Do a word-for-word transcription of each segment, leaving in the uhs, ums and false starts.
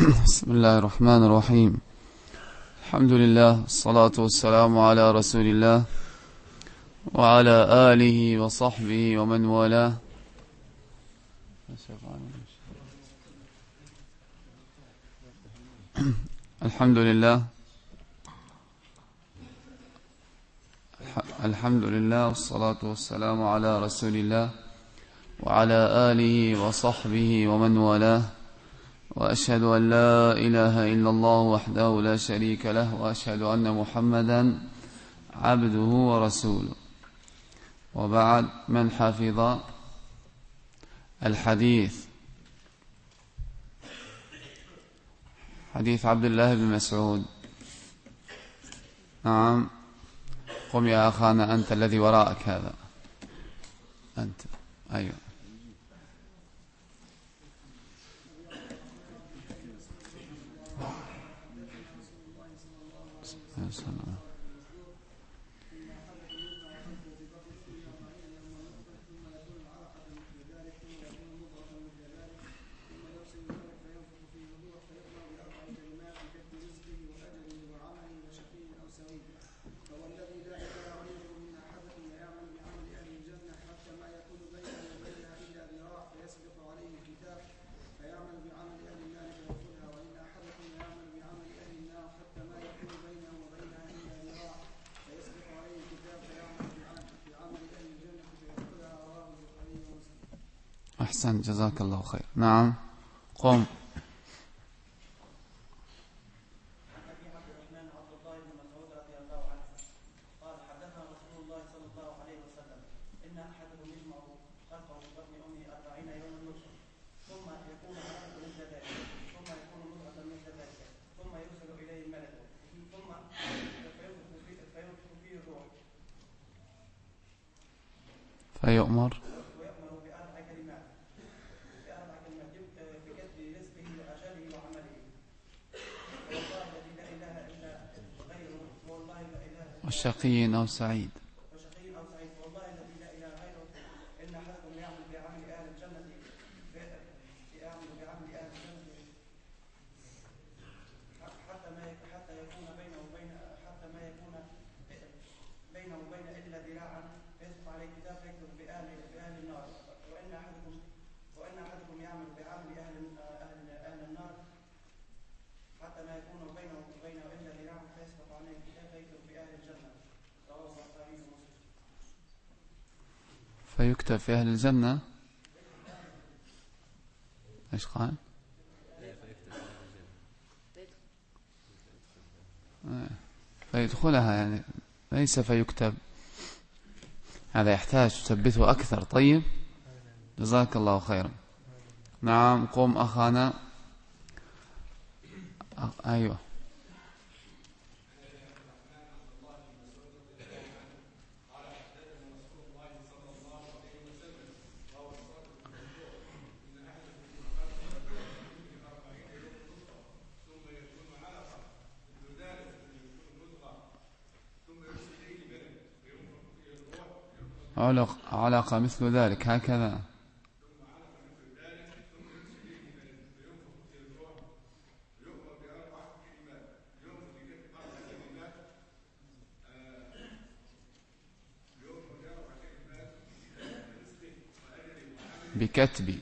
بسم الله الرحمن الرحيم. الحمد لله، الصلاة والسلام على رسول الله وعلى آله وصحبه ومن والاه. الحمد لله الحمد لله والصلاة والسلام على رسول الله وعلى آله وصحبه ومن والاه، وأشهد أن لا إله إلا الله وحده لا شريك له، وأشهد أن محمدا عبده ورسوله. وبعد، من حفظ الحديث حديث عبد الله بن مسعود؟ نعم، قم يا أخانا، أنت الذي وراءك هذا، أنت. أيوة. أحسن، جزاك الله خير. نعم، قم. فيؤمر وشقي أو سعيد. فيكتب في أهل الجنة. إيش قال؟ فيدخلها، يعني ليس فيكتب، هذا يحتاج تثبته أكثر. طيب، جزاك الله خيرا. نعم، قم أخانا. أيوة. علق علق مثل ذلك، هكذا. بكتب.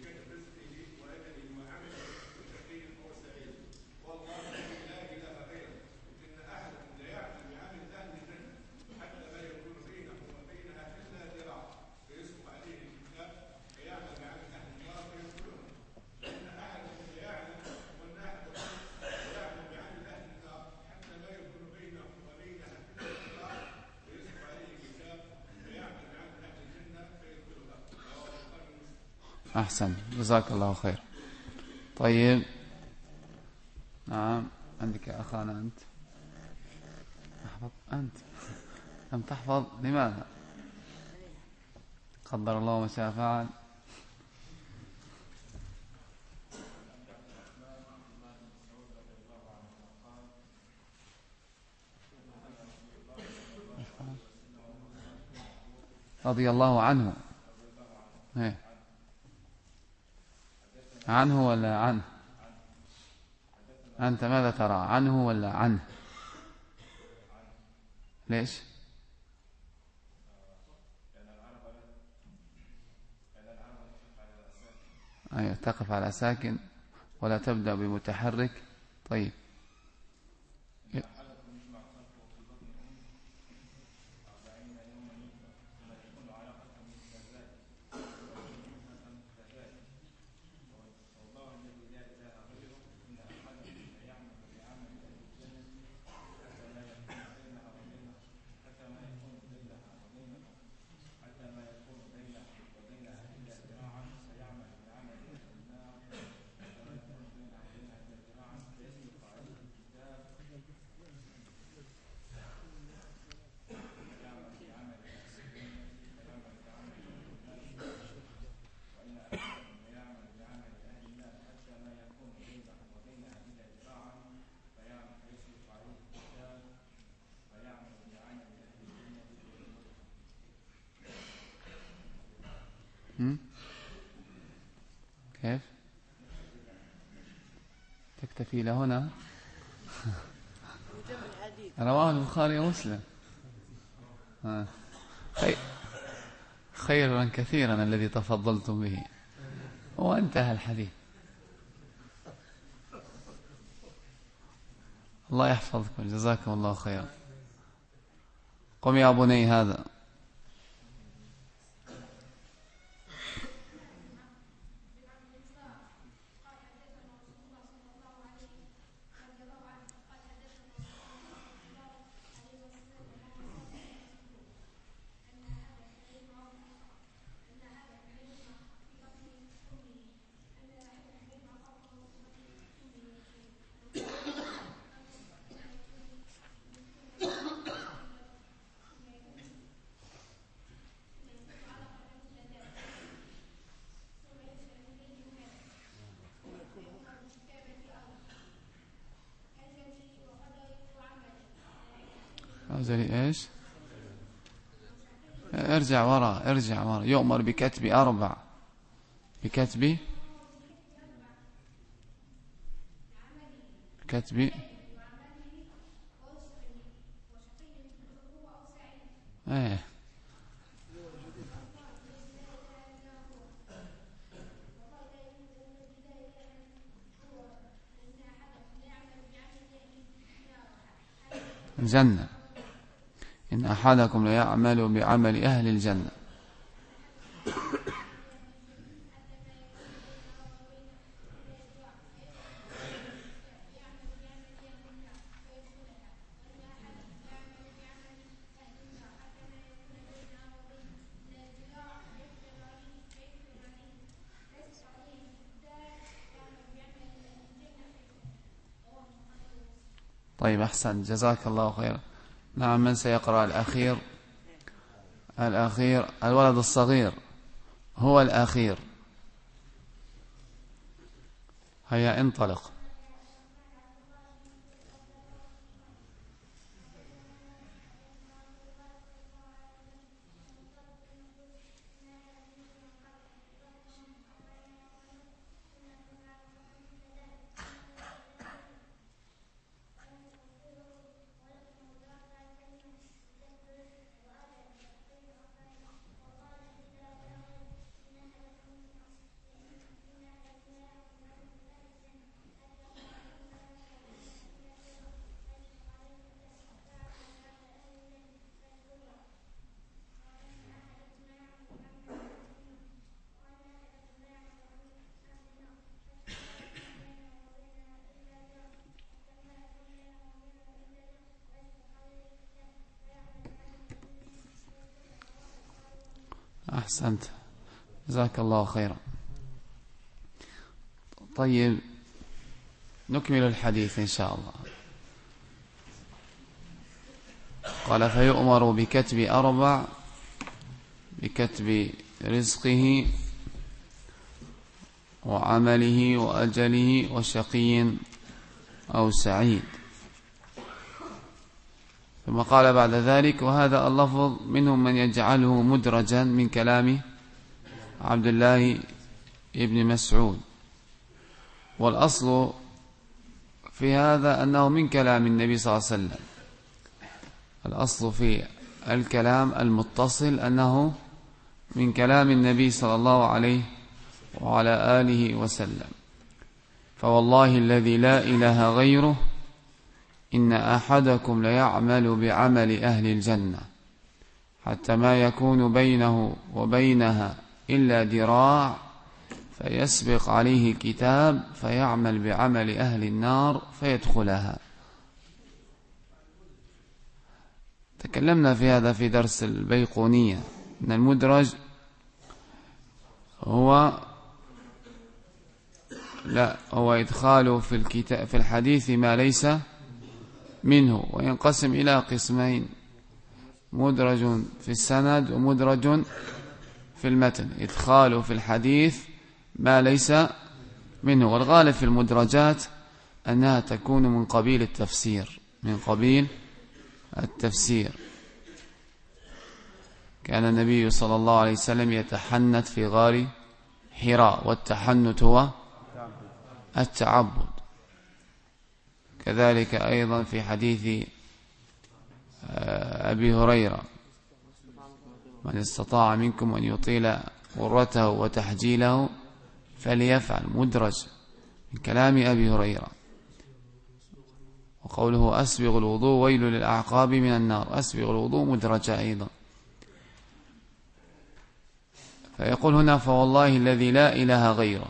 أحسن، جزاك الله خير. طيب، نعم، عندك يا أخانا. أنت احفظ. أنت لم تحفظ، لماذا؟ قدر الله ما شاء فعل. رضي الله عنه. ايه، عنه ولا عنه؟ أنت ماذا ترى، عنه ولا عنه؟ ليش؟ أيوة، تقف على ساكن ولا تبدأ بمتحرك. طيب، كيف تكتفي لهنا؟ رواه البخاري ومسلم. خير خيرا كثيرا الذي تفضلتم به، وانتهى الحديث. الله يحفظكم، جزاكم الله خيرا. قم يا بني هذا. ايش؟ ارجع وراء، ارجع وراء. يؤمر بكتب أربع، بكتب كتب ايه الجنة. إن أحدكم ليعمل بعمل أهل الجنة. طيب، أحسن، جزاك الله خيرا. نعم، من سيقرأ الأخير؟ الأخير الولد الصغير هو الأخير. هيا انطلق. أحسنت، جزاك الله خيرا. طيب، نكمل الحديث إن شاء الله. قال: فيؤمر بكتب أربع، بكتب رزقه وعمله وأجله وشقي أو سعيد. ثم قال بعد ذلك: وهذا اللفظ منهم من يجعله مدرجا من كلام عبد الله ابن مسعود، والأصل في هذا أنه من كلام النبي صلى الله عليه وسلم. الأصل في الكلام المتصل أنه من كلام النبي صلى الله عليه وعلى آله وسلم. فوالله الذي لا إله غيره إن أحدكم ليعمل بعمل أهل الجنة حتى ما يكون بينه وبينها إلا ذراع فيسبق عليه الكتاب فيعمل بعمل أهل النار فيدخلها. تكلمنا في هذا في درس البيقونية أن المدرج هو لا هو إدخال في الكتاب في الحديث ما ليس منه، وينقسم إلى قسمين: مدرج في السند ومدرج في المتن. إدخال في الحديث ما ليس منه، والغالب في المدرجات أنها تكون من قبيل التفسير من قبيل التفسير. كان النبي صلى الله عليه وسلم يتحنث في غار حراء، والتحنث هو التعبد. كذلك أيضا في حديث أبي هريرة: من استطاع منكم أن يطيل غرته وتحجيله فليفعل. مدرج من كلام أبي هريرة. وقوله أسبغ الوضوء ويل للأعقاب من النار، أسبغ الوضوء مدرجة أيضا. فيقول هنا: فوالله الذي لا إله غيره.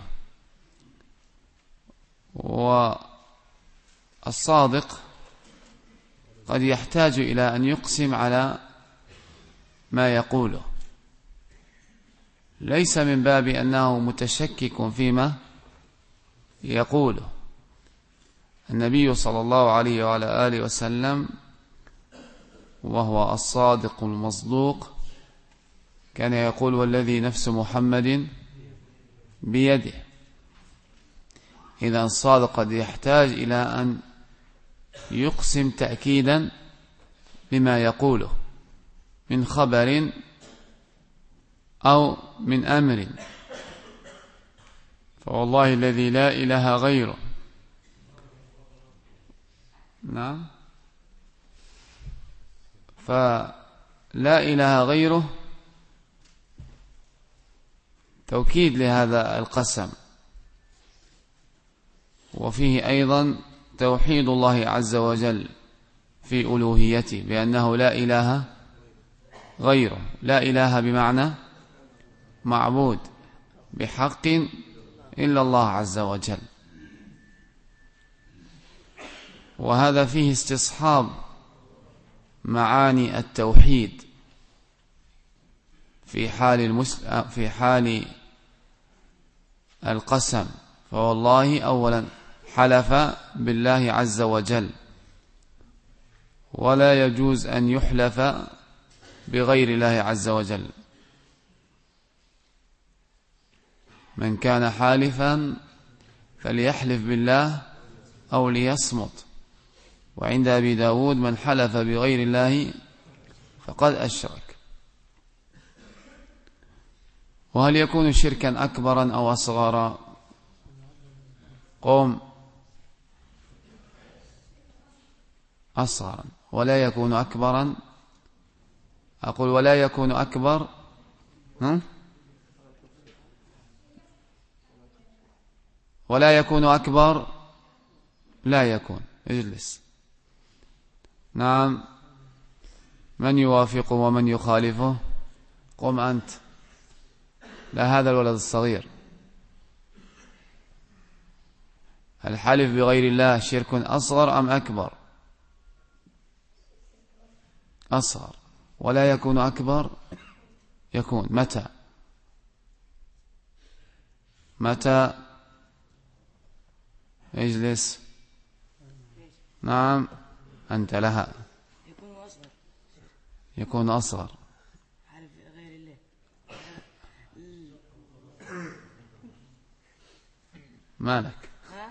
والصادق قد يحتاج إلى أن يقسم على ما يقوله، ليس من باب أنه متشكك فيما يقوله. النبي صلى الله عليه وعلى آله وسلم وهو الصادق المصدوق كان يقول: والذي نفس محمد بيده. إذا الصادق قد يحتاج إلى أن يقسم تأكيدا لما يقوله من خبر أو من أمر. فوالله الذي لا إله غيره. نعم. فلا إله غيره توكيد لهذا القسم، وفيه أيضا توحيد الله عز وجل في ألوهيته بأنه لا إله غيره. لا إله بمعنى معبود بحق إلا الله عز وجل. وهذا فيه استصحاب معاني التوحيد في حال المسلم في حال القسم. فوالله أولا حلف بالله عز وجل، ولا يجوز أن يحلف بغير الله عز وجل. من كان حالفا فليحلف بالله أو ليصمت. وعند أبي داود: من حلف بغير الله فقد أشرك. وهل يكون شركا أكبرا أو أصغرا؟ قوم أصغرا. ولا يكون أكبرا. أقول ولا يكون أكبر. هم؟ ولا يكون أكبر. لا يكون. اجلس. نعم. من يوافقه ومن يخالفه؟ قم أنت. لا، هذا الولد الصغير. الحلف بغير الله شرك أصغر أم أكبر؟ أصغر. ولا يكون أكبر. يكون متى؟ متى؟ اجلس. نعم. أنت لها. يكون أصغر. يكون أصغر. حلف غير الله. مالك؟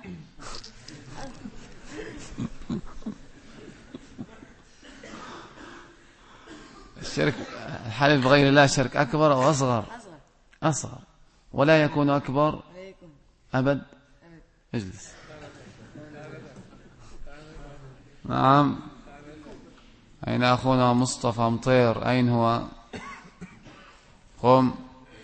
الشرك الحلف بغير الله شرك أكبر أو أصغر؟ أصغر. أصغر. ولا يكون أكبر لا يكون. أبد. اجلس. نعم. أين أخونا مصطفى مطير؟ أين هو؟ قم.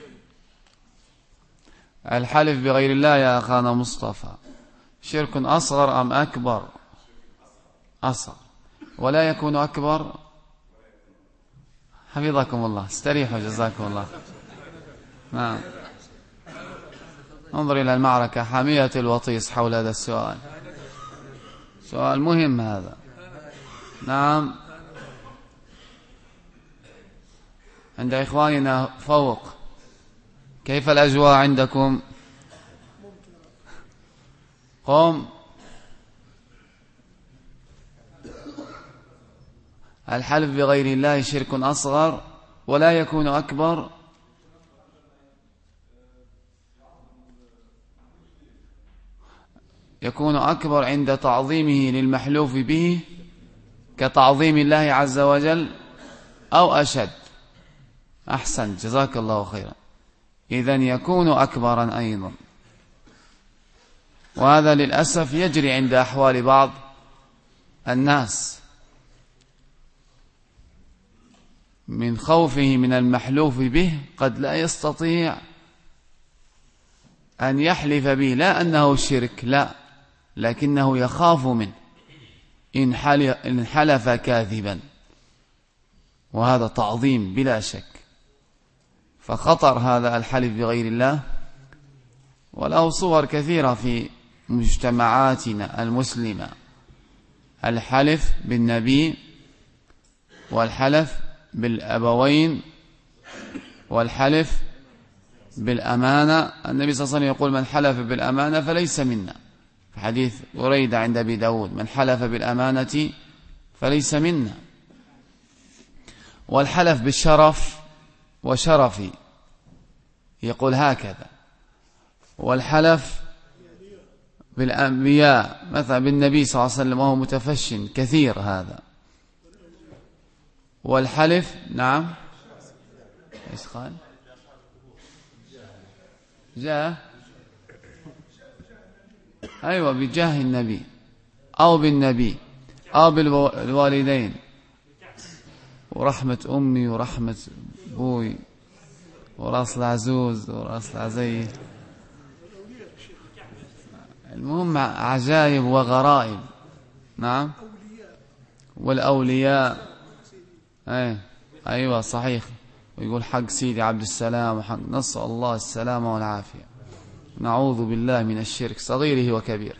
الحلف بغير الله يا أخانا مصطفى شرك أصغر أم أكبر؟ أصغر. ولا يكون أكبر؟ حفظكم الله، استريحوا جزاكم الله. نعم. انظر إلى المعركة حامية الوطيس حول هذا السؤال، سؤال مهم هذا. نعم. عند إخواننا فوق كيف الأجواء عندكم؟ قم. الحلف بغير الله شرك أصغر ولا يكون أكبر؟ يكون أكبر عند تعظيمه للمحلوف به كتعظيم الله عز وجل أو أشد. أحسن جزاك الله خيرا. إذن يكون أكبرا أيضا، وهذا للأسف يجري عند أحوال بعض الناس من خوفه من المحلوف به قد لا يستطيع أن يحلف به، لا أنه شرك، لا، لكنه يخاف منه إن حلف كاذبا، وهذا تعظيم بلا شك. فخطر هذا الحلف بغير الله، وله صور كثيرة في مجتمعاتنا المسلمة. الحلف بالنبي، والحلف بالأبوين، والحلف بالأمانة. النبي صلى الله عليه وسلم يقول من حلف بالأمانة فليس منا، في حديث بريدة عند أبي داود من حلف بالأمانة فليس منا. والحلف بالشرف وشرفي يقول هكذا. والحلف بالأنبياء مثلا بالنبي صلى الله عليه وسلم وهو متفش كثير هذا. والحلف نعم ايش قال؟ جاء أيوة بجاه النبي أو بالنبي أو بالوالدين، ورحمة أمي ورحمة أبوي وراس العزوز وراس العزيز. المهم عجائب وغرائب. نعم. والأولياء أي أيوة صحيح. ويقول حق سيدي عبد السلام وحق، نسأل الله السلامة والعافية، نعوذ بالله من الشرك صغيره وكبيره.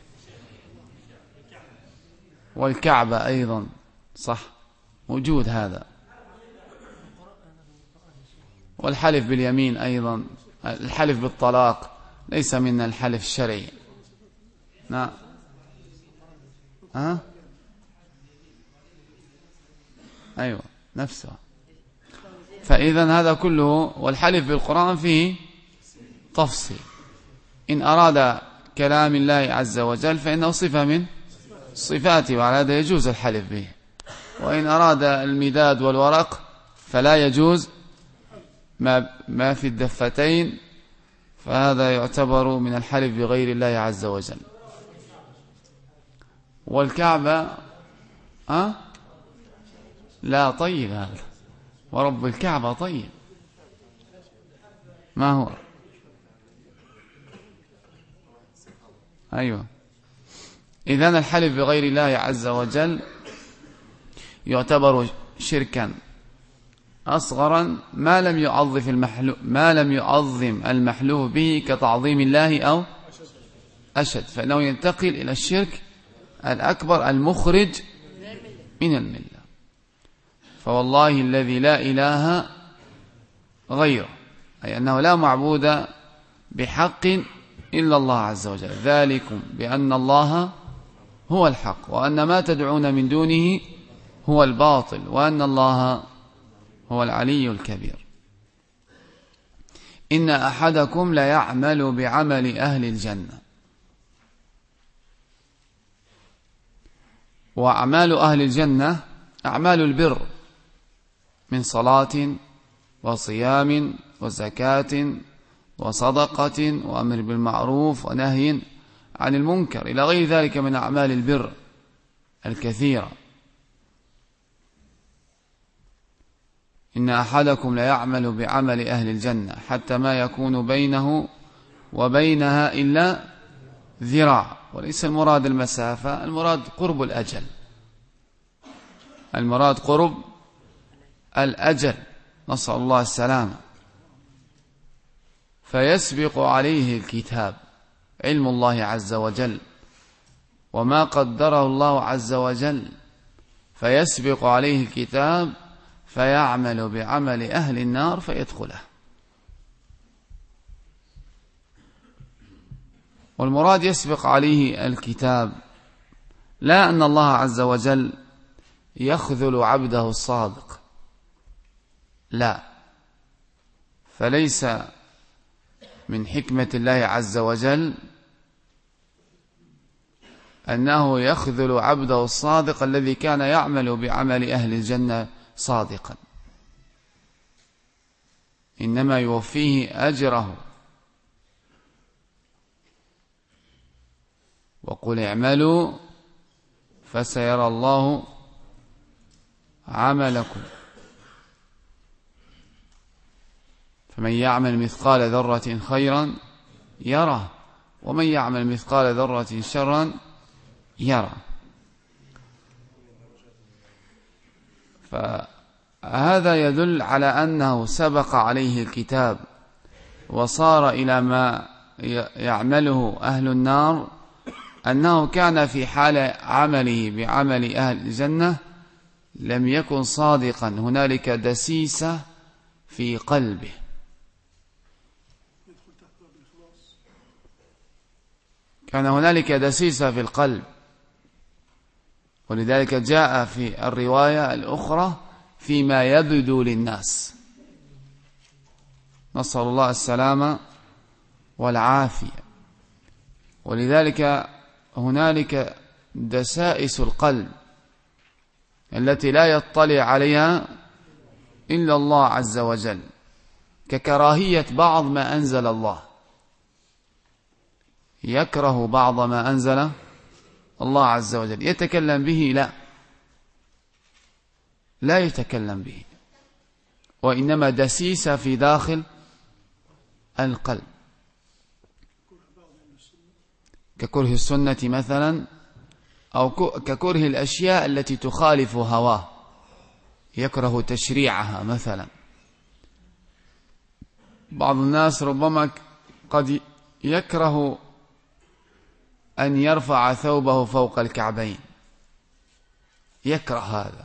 والكعبة أيضا صح موجود هذا. والحلف باليمين أيضا. الحلف بالطلاق ليس من الحلف الشرعي. نعم. ها أيوة نفسه. فإذا هذا كله. والحلف بالقرآن فيه تفصيل. إن أراد كلام الله عز وجل فإنه صفة من صفاته، وعلى هذا يجوز الحلف به. وإن أراد المداد والورق فلا يجوز ما ما في الدفتين، فهذا يعتبر من الحلف بغير الله عز وجل. والكعبة أه؟ لا طيب هذا، ورب الكعبة طيب. ما هو؟ أيوة. إذن الحلف بغير الله عز وجل يعتبر شركا أصغرا ما لم يعظم المحلوف ما لم يعظم المحلوف به كتعظيم الله أو أشد، فإنه ينتقل إلى الشرك الأكبر المخرج من الملة. فوالله الذي لا إله غيره، أي أنه لا معبود بحق إلا الله عز وجل. ذلكم بأن الله هو الحق وأن ما تدعون من دونه هو الباطل وأن الله هو العلي الكبير. إن أحدكم لا يعمل بعمل أهل الجنة. وأعمال أهل الجنة أعمال البر من صلاة وصيام وزكاة وصدقة وأمر بالمعروف ونهي عن المنكر إلى غير ذلك من أعمال البر. الكثيرة. إن أحدكم ليعمل بعمل أهل الجنة حتى ما يكون بينه وبينها إلا ذراع. وليس المراد المسافة، المراد قرب الأجل، المراد قرب الأجل، نسأل الله السلامة. فيسبق عليه الكتاب، علم الله عز وجل وما قدره الله عز وجل، فيسبق عليه الكتاب فيعمل بعمل أهل النار فيدخله. والمراد يسبق عليه الكتاب لا أن الله عز وجل يخذل عبده الصادق، لا، فليس من حكمة الله عز وجل أنه يخذل عبده الصادق الذي كان يعمل بعمل أهل الجنة صادقا، إنما يوفيه أجره. وقل اعملوا فسيرى الله عملكم، فمن يعمل مثقال ذرة خيرا يره ومن يعمل مثقال ذرة شرا يره. فهذا يدل على أنه سبق عليه الكتاب وصار إلى ما يعمله أهل النار، أنه كان في حال عمله بعمل أهل الجنة لم يكن صادقا، هنالك دسيسة في قلبه. كان هنالك دسيسة في القلب، ولذلك جاء في الرواية الأخرى فيما يبدو للناس، نسأل الله السلامة والعافية. ولذلك هنالك دسائس القلب التي لا يطلع عليها إلا الله عز وجل، ككراهية بعض ما أنزل الله، يكره بعض ما أنزل الله عز وجل، يتكلم به؟ لا، لا يتكلم به، وإنما دسيسة في داخل القلب، ككره السنة مثلا، أو ككره الأشياء التي تخالف هواه، يكره تشريعها مثلا. بعض الناس ربما قد يكره أن يرفع ثوبه فوق الكعبين، يكره هذا،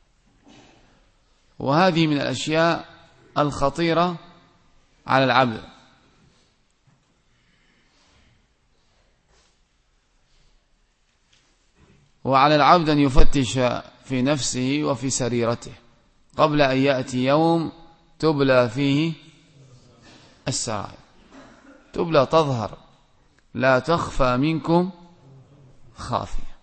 وهذه من الأشياء الخطيرة على العبد. وعلى العبد أن يفتش في نفسه وفي سريرته قبل أن يأتي يوم تبلى فيه السرائر، تبلى تظهر، لا تخفى منكم خافية.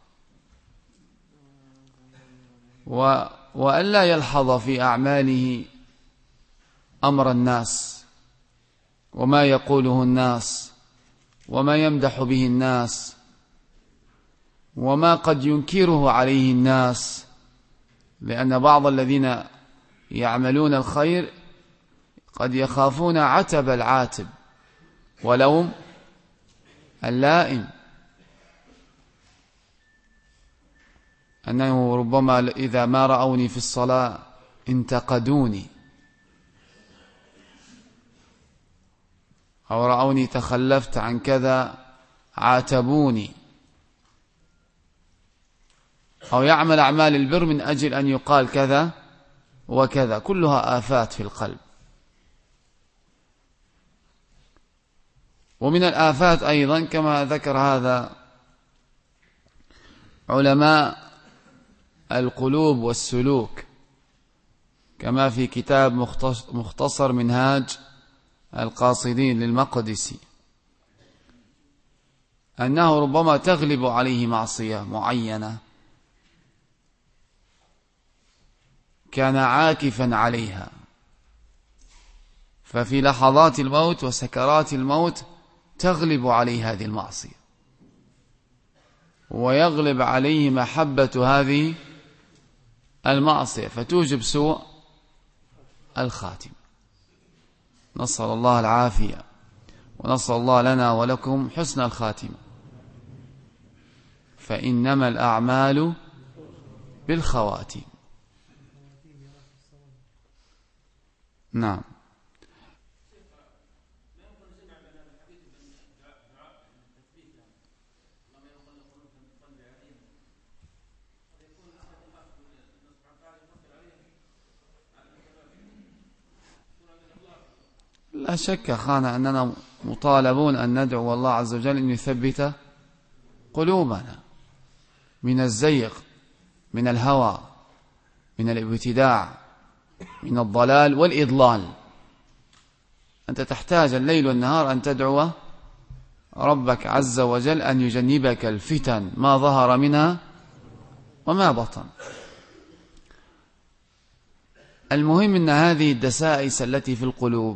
و... وألا يلحظ في أعماله أمر الناس وما يقوله الناس وما يمدح به الناس وما قد ينكره عليه الناس، لأن بعض الذين يعملون الخير قد يخافون عتب العاتب ولوم اللائم، أنه ربما إذا ما رأوني في الصلاة انتقدوني، أو رأوني تخلفت عن كذا عاتبوني، أو يعمل أعمال البر من أجل أن يقال كذا وكذا، كلها آفات في القلب. ومن الآفات أيضا كما ذكر هذا علماء القلوب والسلوك، كما في كتاب مختصر منهاج القاصدين للمقدسي، أنه ربما تغلب عليه معصية معينة كان عاكفا عليها، ففي لحظات الموت وسكرات الموت تغلب عليه هذه المعصية، ويغلب عليه محبة هذه المعصية فتوجب سوء الخاتم. نسأل الله العافية، ونسأل الله لنا ولكم حسن الخاتمة. فإنما الأعمال بالخواتيم. نعم. لا شك أخانا أننا مطالبون أن ندعو الله عز وجل أن يثبت قلوبنا من الزيغ، من الهوى، من الابتداع، من الضلال والإضلال. أنت تحتاج الليل والنهار أن تدعو ربك عز وجل أن يجنبك الفتن ما ظهر منها وما بطن. المهم أن هذه الدسائس التي في القلوب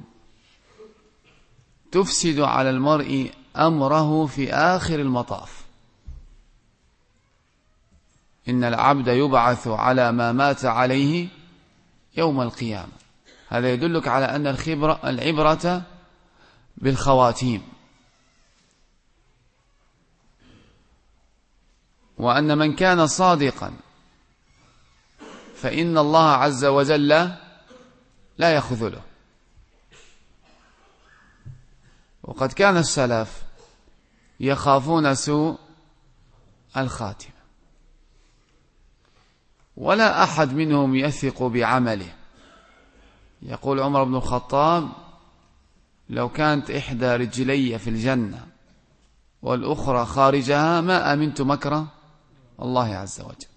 تفسد على المرء أمره في آخر المطاف. إن العبد يبعث على ما مات عليه يوم القيامة. هذا يدلك على أن الخبرة العبرة بالخواتيم، وأن من كان صادقا فإن الله عز وجل لا يخذله. وقد كان السلف يخافون سوء الخاتمة، ولا أحد منهم يثق بعمله. يقول عمر بن الخطاب: لو كانت إحدى رجلي في الجنة والأخرى خارجها ما أمنت مكر الله عز وجل.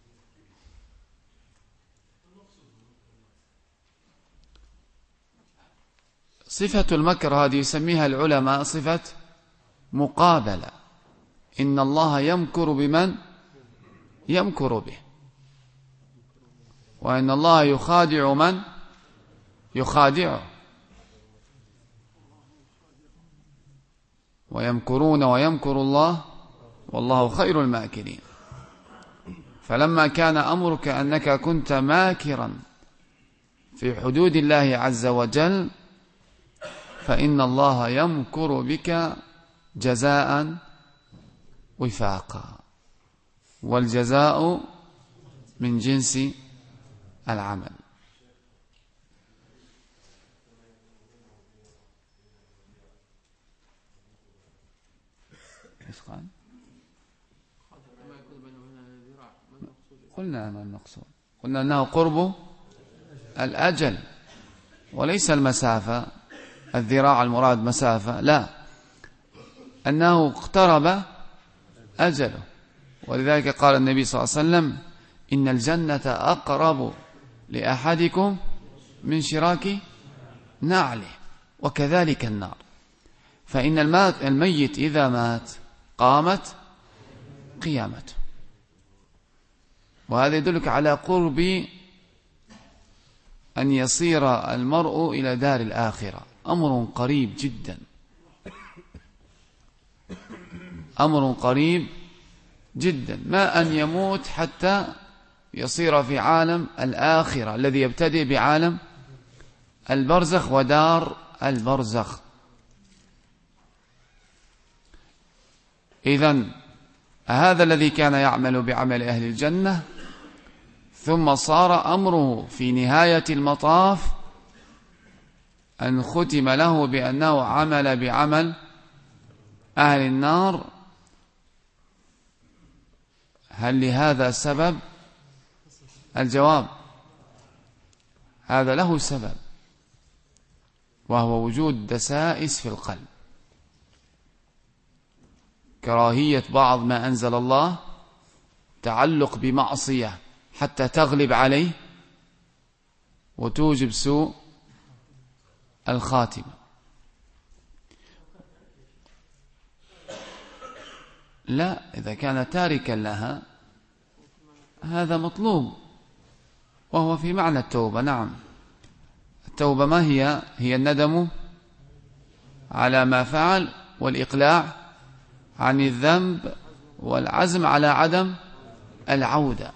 صفة المكر هذه يسميها العلماء صفة مقابلة. إن الله يمكر بمن يمكر به، وإن الله يخادع من يخادعه، ويمكرون ويمكر الله والله خير الماكرين. فلما كان أمرك أنك كنت ماكرا في حدود الله عز وجل فإن الله يمكر بك جزاء وفاقا، والجزاء من جنس العمل. قلنا أنه المقصود، قلنا أنه قرب الأجل وليس المسافة. الذراع المراد مسافة، لا، أنه اقترب أجله. ولذلك قال النبي صلى الله عليه وسلم: إن الجنة أقرب لأحدكم من شراك نعله، وكذلك النار. فإن الميت إذا مات قامت قيامته. وهذا يدلك على قرب أن يصير المرء إلى دار الآخرة. أمر قريب جدا، أمر قريب جدا، ما أن يموت حتى يصير في عالم الآخرة الذي يبتدئ بعالم البرزخ ودار البرزخ. إذن هذا الذي كان يعمل بعمل أهل الجنة ثم صار أمره في نهاية المطاف أن ختم له بأنه عمل بعمل أهل النار. هل لهذا سبب؟ الجواب: هذا له سبب، وهو وجود دسائس في القلب، كراهية بعض ما أنزل الله، تعلق بمعصية حتى تغلب عليه وتوجب سوء الخاتمة. لا، إذا كان تاركا لها هذا مطلوب، وهو في معنى التوبة. نعم، التوبة ما هي؟ هي الندم على ما فعل والإقلاع عن الذنب والعزم على عدم العودة.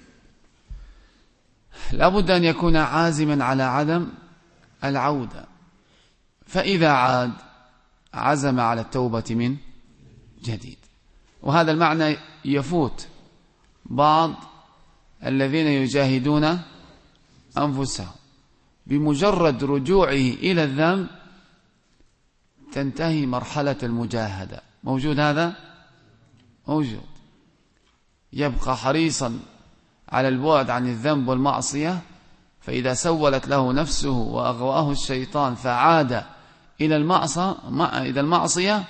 لابد أن يكون عازما على عدم العودة، فإذا عاد عزم على التوبة من جديد. وهذا المعنى يفوت بعض الذين يجاهدون أنفسهم، بمجرد رجوعه إلى الذنب تنتهي مرحلة المجاهدة. موجود هذا؟ موجود. يبقى حريصا على البعد عن الذنب والمعصية، فإذا سولت له نفسه وأغواه الشيطان فعاد إلى المعصية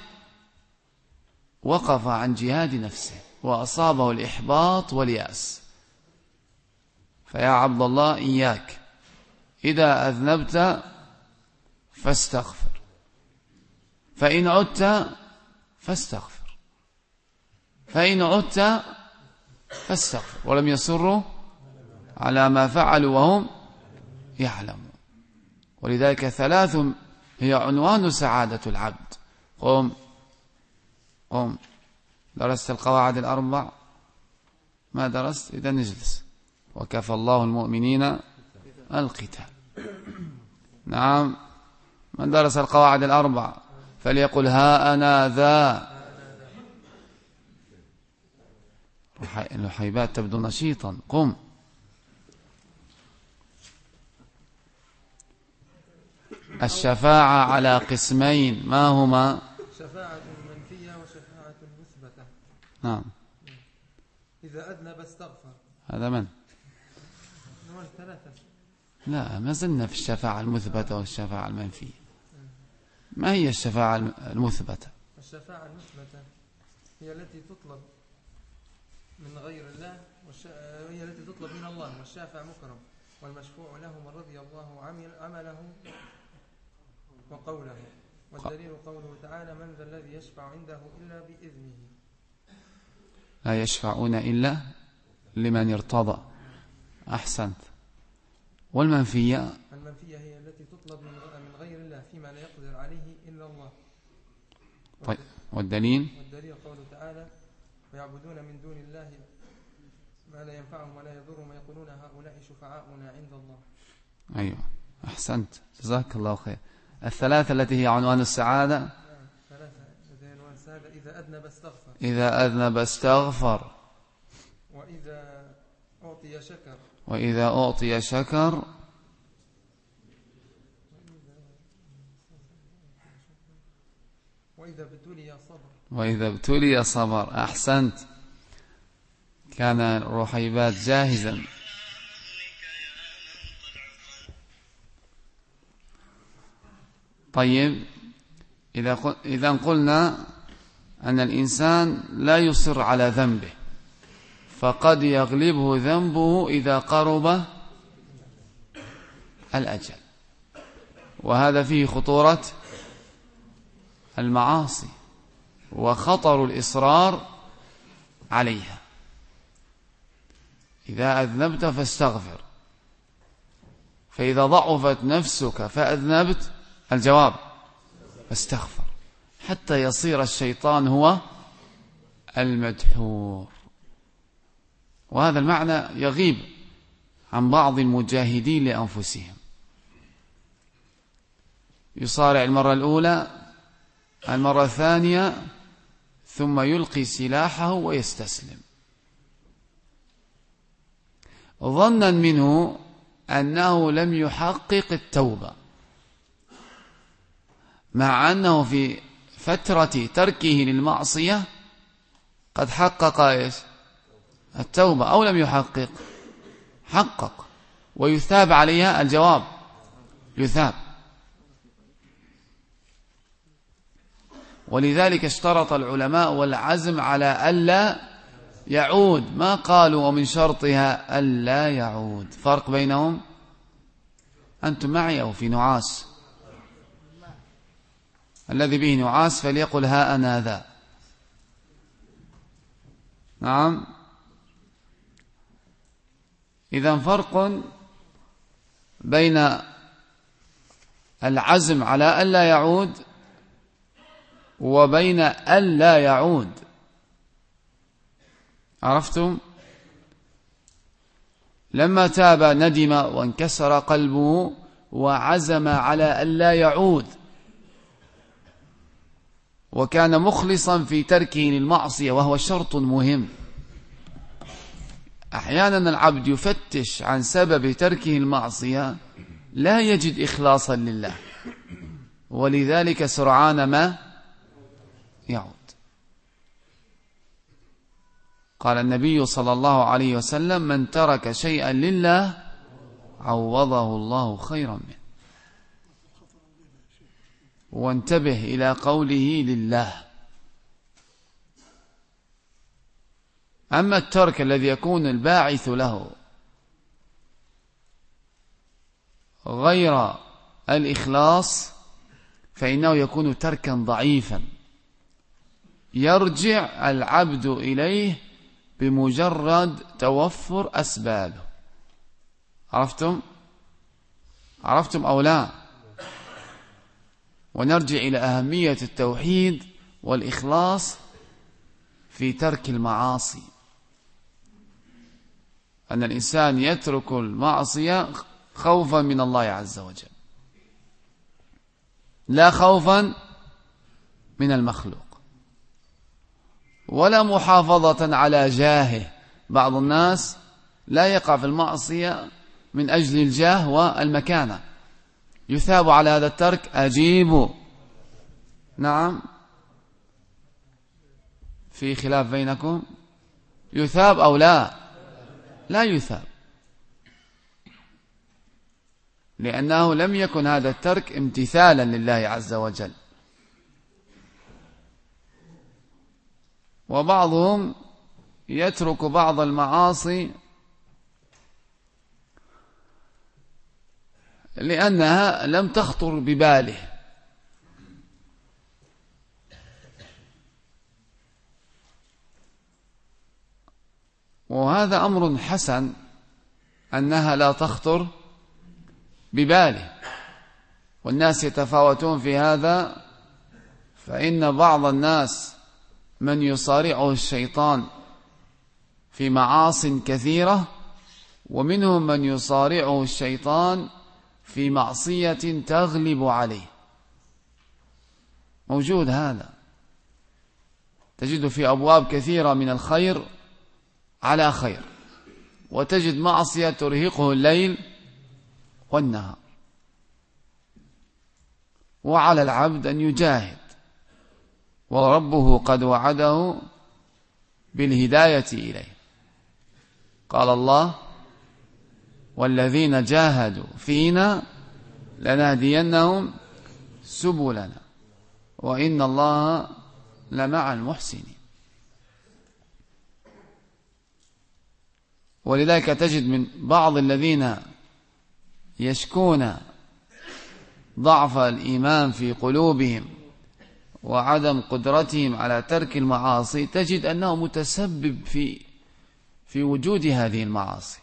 وقف عن جهاد نفسه وأصابه الإحباط واليأس. فيا عبد الله إياك، إذا أذنبت فاستغفر، فإن عدت فاستغفر، فإن عدت فاستغفر، ولم يصروا على ما فعلوا وهم يعلمون. ولذلك ثلاث هي عنوان سعادة العبد. قم قم. درست القواعد الأربع؟ ما درست؟ إذا نجلس. وكفى الله المؤمنين القتال. نعم. من درس القواعد الأربع فليقل ها أنا ذا. الحيبات تبدو نشيطا. قم. الشفاعة على قسمين، ما هما؟ شفاعة منفية وشفاعة مثبتة. نعم. إذا أذنب استغفر. هذا من؟ ثلاثة. لا، ما زلنا في الشفاعة المثبتة والشفاعة المنفية. ما هي الشفاعة المثبتة؟ الشفاعة المثبتة هي التي تطلب من غير الله، وهي التي تطلب من الله، والشافع مكرم، والمشفوع له من رضي الله عمله وقوله. والدليل قوله تعالى: من ذا الذي يشفع عنده إلا بإذنه. لا يشفعون إلا لمن ارتضى. أحسنت. والمنفية؟ المنفية هي التي تطلب من غير الله فيما لا يقدر عليه إلا الله. طيب، والدليل؟ والدليل قوله تعالى: ويعبدون من دون الله ما لا ينفعهم ولا يضرهم ويقولون هؤلاء شفعاؤنا عند الله. أيوة، أحسنت، جزاك الله خير. الثلاثة التي هي عنوان السعادة. ثلاثة التي هي عنوان السعادة: إذا أذنب استغفر، إذا أذنب استغفر، وإذا أعطي شكر، وإذا أعطي شكر، وإذا ابتلي صبر، وإذا ابتلي صبر. أحسنت. كان رحيبات جاهزا. طيب، إذا إذا قلنا أن الإنسان لا يصر على ذنبه، فقد يغلبه ذنبه إذا قرب الأجل، وهذا فيه خطورة المعاصي وخطر الإصرار عليها. إذا أذنبت فاستغفر، فإذا ضعفت نفسك فأذنبت، الجواب فاستغفر، حتى يصير الشيطان هو المدحور. وهذا المعنى يغيب عن بعض المجاهدين لأنفسهم. يصارع المرة الأولى، المرة الثانية، ثم يلقي سلاحه ويستسلم، ظنا منه أنه لم يحقق التوبة، مع أنه في فترة تركه للمعصية قد حقق إيش؟ التوبة. أو لم يحقق؟ حقق. ويثاب عليها، الجواب يثاب. ولذلك اشترط العلماء والعزم على ألا يعود، ما قالوا ومن شرطها ألا يعود. فرق بينهم. أنتم معي أو في نعاس؟ الذي به نعاس فليقل ها أنا ذا. نعم. إذن فرق بين العزم على ألا يعود وبين ألا يعود. عرفتم؟ لما تاب ندم وانكسر قلبه وعزم على ألا يعود، وكان مخلصا في تركه للمعصية، وهو شرط مهم. أحيانا العبد يفتش عن سبب تركه المعصية لا يجد إخلاصا لله، ولذلك سرعان ما يعود. قال النبي صلى الله عليه وسلم: من ترك شيئا لله عوضه الله خيرا منه. وانتبه إلى قوله لله. أما الترك الذي يكون الباعث له غير الإخلاص فإنه يكون تركا ضعيفا يرجع العبد إليه بمجرد توفر أسبابه. عرفتم؟ عرفتم أو لا؟ ونرجع إلى أهمية التوحيد والإخلاص في ترك المعاصي، أن الإنسان يترك المعصية خوفا من الله عز وجل، لا خوفا من المخلوق، ولا محافظة على جاهه. بعض الناس لا يقع في المعصية من أجل الجاه والمكانة، يثاب على هذا الترك. أجيب. نعم، في خلاف بينكم، يثاب أو لا؟ لا يثاب، لأنه لم يكن هذا الترك امتثالا لله عز وجل. وبعضهم يترك بعض المعاصي لأنها لم تخطر بباله، وهذا أمر حسن أنها لا تخطر بباله، والناس يتفاوتون في هذا. فإن بعض الناس من يصارعه الشيطان في معاصٍ كثيرة، ومنهم من يصارعه الشيطان في معصية تغلب عليه. موجود هذا، تجد في أبواب كثيرة من الخير على خير، وتجد معصية ترهقه الليل والنهار. وعلى العبد أن يجاهد، وربه قد وعده بالهداية إليه. قال الله: والذين جاهدوا فينا لنهدينهم سبلنا وإن الله لمع المحسنين. ولذلك تجد من بعض الذين يشكون ضعف الإيمان في قلوبهم وعدم قدرتهم على ترك المعاصي، تجد أنه متسبب في في وجود هذه المعاصي.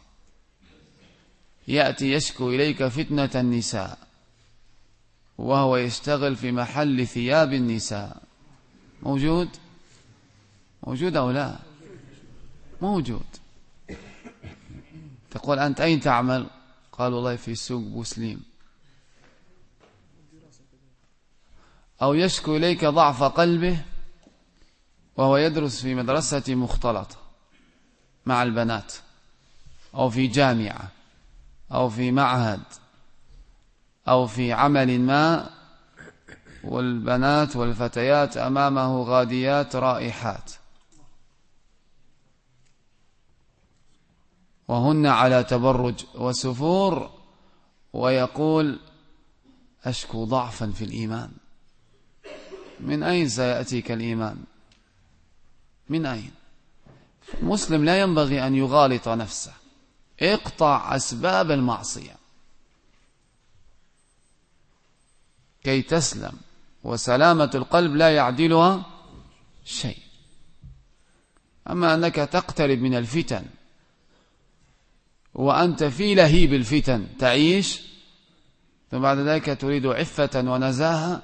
يأتي يشكو إليك فتنة النساء وهو يشتغل في محل ثياب النساء. موجود؟ موجود أو لا؟ موجود. تقول: أنت أين تعمل؟ قال: والله في سوق بوسليم. أو يشكو إليك ضعف قلبه وهو يدرس في مدرسة مختلطة مع البنات، أو في جامعة، أو في معهد، أو في عمل ما، والبنات والفتيات أمامه غاديات رائحات، وهن على تبرج وسفور، ويقول: أشكو ضعفا في الإيمان. من أين سيأتيك الإيمان؟ من أين؟ المسلم لا ينبغي أن يغالط نفسه. اقطع أسباب المعصية كي تسلم، وسلامة القلب لا يعدلها شيء. أما أنك تقترب من الفتن وأنت في لهيب الفتن تعيش، ثم بعد ذلك تريد عفة ونزاهة،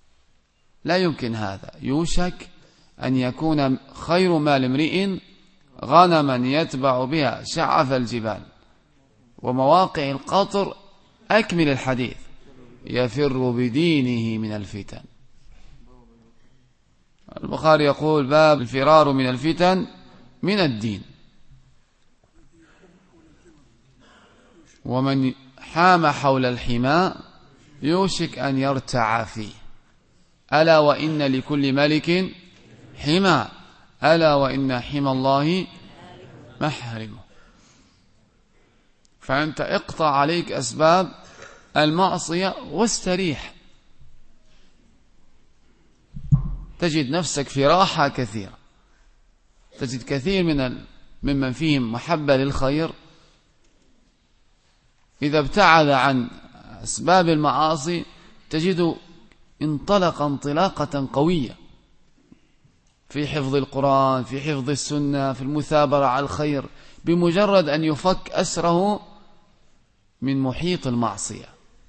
لا يمكن هذا. يوشك أن يكون خير مال امرئ غنما يتبع بها شعف الجبال ومواقع القطر. أكمل الحديث: يفر بدينه من الفتن. البخاري يقول: باب الفرار من الفتن من الدين. ومن حام حول الحمى يوشك أن يرتع فيه. ألا وإن لكل ملك حمى، ألا وإن حمى الله محرمه. فأنت اقطع عليك أسباب المعصية واستريح، تجد نفسك في راحة كثيرة. تجد كثير من ممن فيهم محبة للخير إذا ابتعد عن أسباب المعاصي تجد انطلق انطلاقة قوية في حفظ القرآن، في حفظ السنة، في المثابرة على الخير، بمجرد أن يفك أسره من محيط المعصية.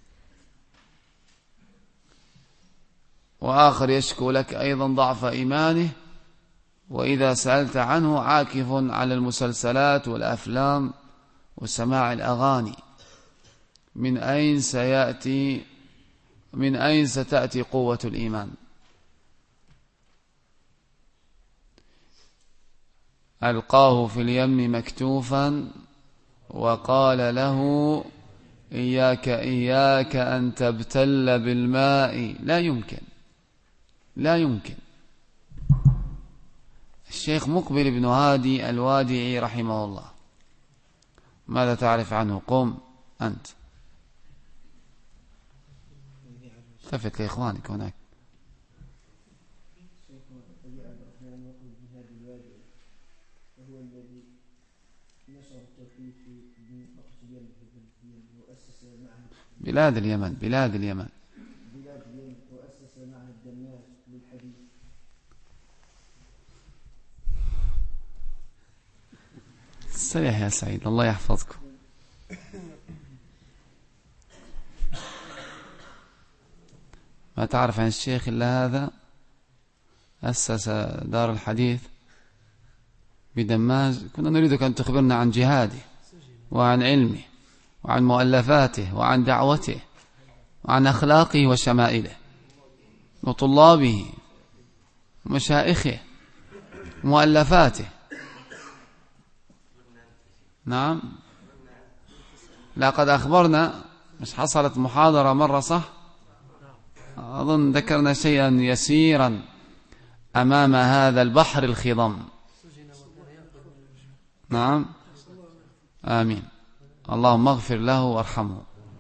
وآخر يشكو لك أيضا ضعف إيمانه، وإذا سألت عنه عاكف على المسلسلات والأفلام وسماع الأغاني. من أين سيأتي من أين ستأتي قوة الإيمان؟ ألقاه في اليم مكتوفا وقال له: إياك إياك أن تبتل بالماء. لا يمكن، لا يمكن. الشيخ مقبل بن هادي الوادعي رحمه الله، ماذا تعرف عنه؟ قم أنت، التفت لإخوانك هناك. بلاد اليمن، بلاد اليمن. بلاد اليمن وأسس معهد دمياط للحديث. استريح يا سعيد، الله يحفظكم. ما تعرف عن الشيخ إلا هذا؟ أسس دار الحديث بدماج. كنا نريدك أن تخبرنا عن جهاده وعن علمه وعن مؤلفاته وعن دعوته وعن أخلاقه وشمائله وطلابه ومشائخه ومؤلفاته. نعم، لقد أخبرنا، مش حصلت محاضرة مرة صح؟ أظن ذكرنا شيئا يسيرا أمام هذا البحر الخضم. نعم، آمين. اللهم اغفر له وارحمه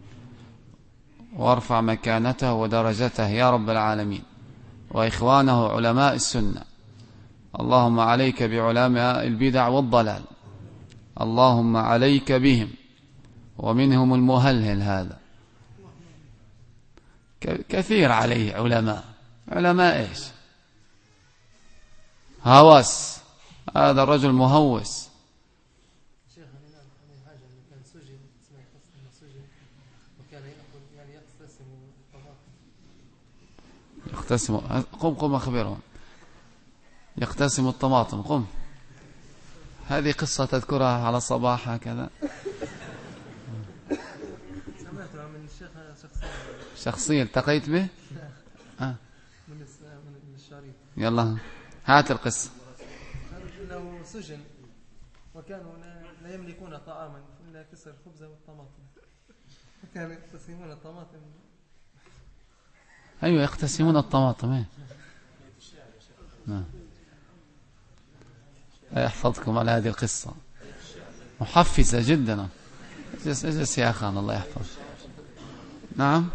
وارفع مكانته ودرجته يا رب العالمين، وإخوانه علماء السنة. اللهم عليك بعلماء البدع والضلال، اللهم عليك بهم، ومنهم المهلهل هذا كثير عليه علماء. علماء إيش؟ هوس. هذا الرجل مهوس. يقتسم. قم قم أخبرهم. يقتسم الطماطم. قم. هذه قصة تذكرها على الصباح هكذا. سمعتها من الشيخ شخصيا. شخصيا التقيت به؟ آه. من من الشريط. يلا هات القصة. انه سجن وكانوا لا يملكون طعاما الا كسر الخبز والطماطم، وكانوا يقتسمون الطماطم. أيوة، يقتسمون الطماطم. ايه نعم. يحفظكم على هذه القصة، محفزة جدا. اجلس اجلس يا أخانا، الله يحفظ. نعم.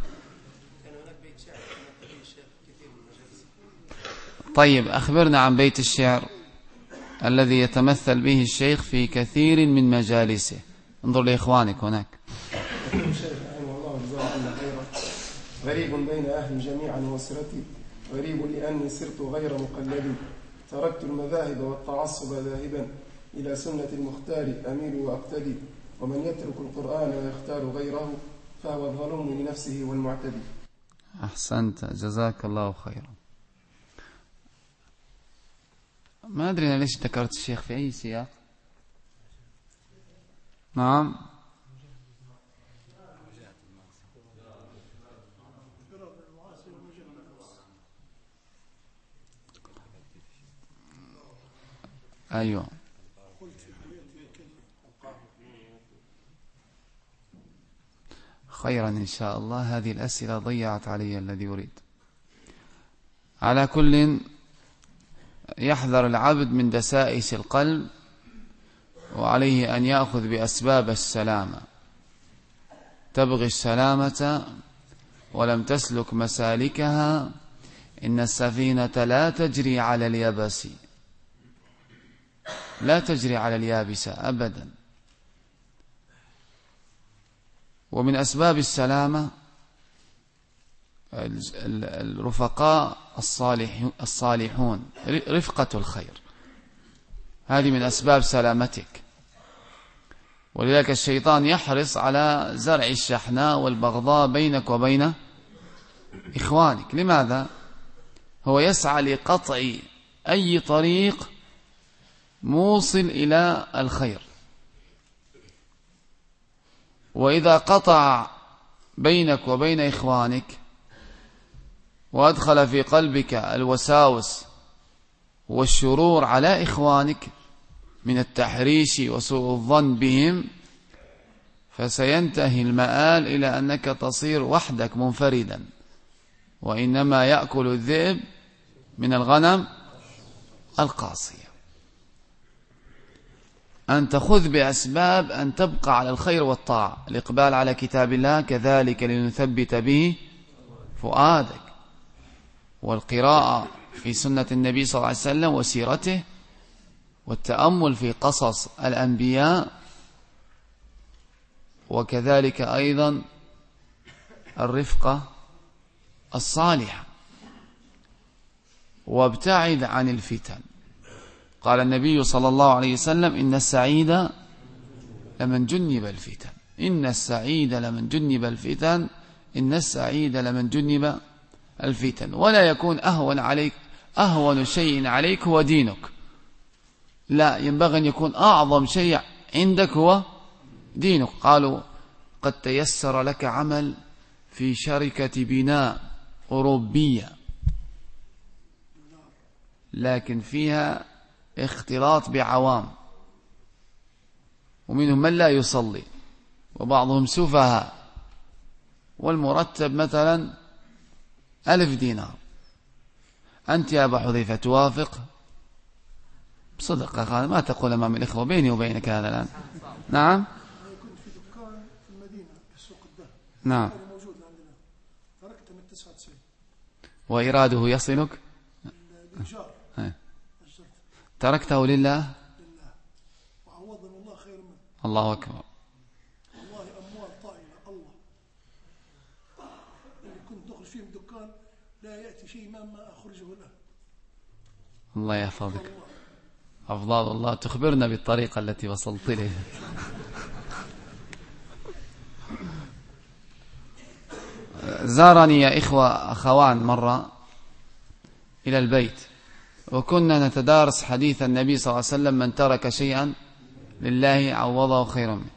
طيب، أخبرنا عن بيت الشعر الذي يتمثل به الشيخ في كثير من مجالسه. انظر لإخوانك هناك. الشيخ رحمه الله جزاه الله خيرا: غريب بين أهل جميعا واسرتي، غريب لأني صرت غير مقلد، تركت المذاهب والتعصب ذاهبا إلى سنة المختار أميل وأقتدي، ومن يترك القرآن ويختار غيره فهو الظلوم لنفسه والمعتدي. أحسنت، جزاك الله خيرا. ما أدري أنا ليش ذكرت الشيخ في أي سياق. نعم. أيوه. خيرا إن شاء الله. هذه الأسئلة ضيعت علي الذي أريد. على كل، يحذر العبد من دسائس القلب، وعليه أن يأخذ بأسباب السلامة. تبغي السلامة ولم تسلك مسالكها، إن السفينة لا تجري على اليبس، لا تجري على اليابسة أبدا. ومن أسباب السلامة الرفقاء الصالحون، رفقة الخير، هذه من أسباب سلامتك. ولذلك الشيطان يحرص على زرع الشحناء والبغضاء بينك وبين إخوانك. لماذا؟ هو يسعى لقطع أي طريق موصل إلى الخير، وإذا قطع بينك وبين إخوانك وأدخل في قلبك الوساوس والشرور على إخوانك من التحريش وسوء الظن بهم، فسينتهي المآل إلى أنك تصير وحدك منفردا، وإنما يأكل الذئب من الغنم القاصية. أن تأخذ بأسباب أن تبقى على الخير والطاعة، الإقبال على كتاب الله، كذلك لنثبت به فؤادك، والقراءة في سنة النبي صلى الله عليه وسلم وسيرته، والتأمل في قصص الأنبياء، وكذلك أيضا الرفقة الصالحة، وابتعد عن الفتن. قال النبي صلى الله عليه وسلم: إن السعيد لمن جنب الفتن، إن السعيد لمن جنب الفتن، إن السعيد لمن جنب الفتن. ولا يكون أهون عليك، أهون شيء عليك هو دينك، لا، ينبغي أن يكون أعظم شيء عندك هو دينك. قالوا: قد تيسر لك عمل في شركة بناء أوروبية، لكن فيها اختلاط بعوام، ومنهم من لا يصلي، وبعضهم سفهاء، والمرتب مثلا ألف دينار. أنت يا أبا حذيفة توافق؟ بصدق هذا ما تقول أمام الإخوة، بيني وبينك هذا الآن. نعم. كنت في دكان في المدينة في سوق الذهب. نعم. موجود عندنا. تركته من تسعة وتسعين. وإراده يصلك؟ الإيجار. تركته لله؟ لله. وعوضنا الله خير منه. الله أكبر. والله أموال طائلة الله. اللي كنت دخل فيه دكان لا يأتي شيء ما ما أخرجه له. الله يحفظك. أفضل الله. تخبرنا بالطريقة التي وصلت إليها. زارني يا إخوة أخوان مرة إلى البيت، وكنا نتدارس حديث النبي صلى الله عليه وسلم: من ترك شيئا لله عوضه خيرا منه.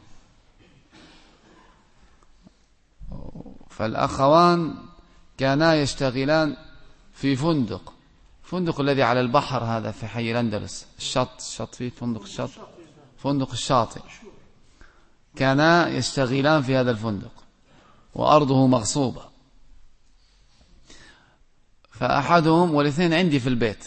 فالأخوان كانا يشتغلان في فندق، فندق الذي على البحر هذا في حي الأندلس، الشط، الشط فيه فندق الشط، فندق الشاطئ. كانا يشتغلان في هذا الفندق وأرضه مغصوبة. فأحدهم، والاثنين عندي في البيت،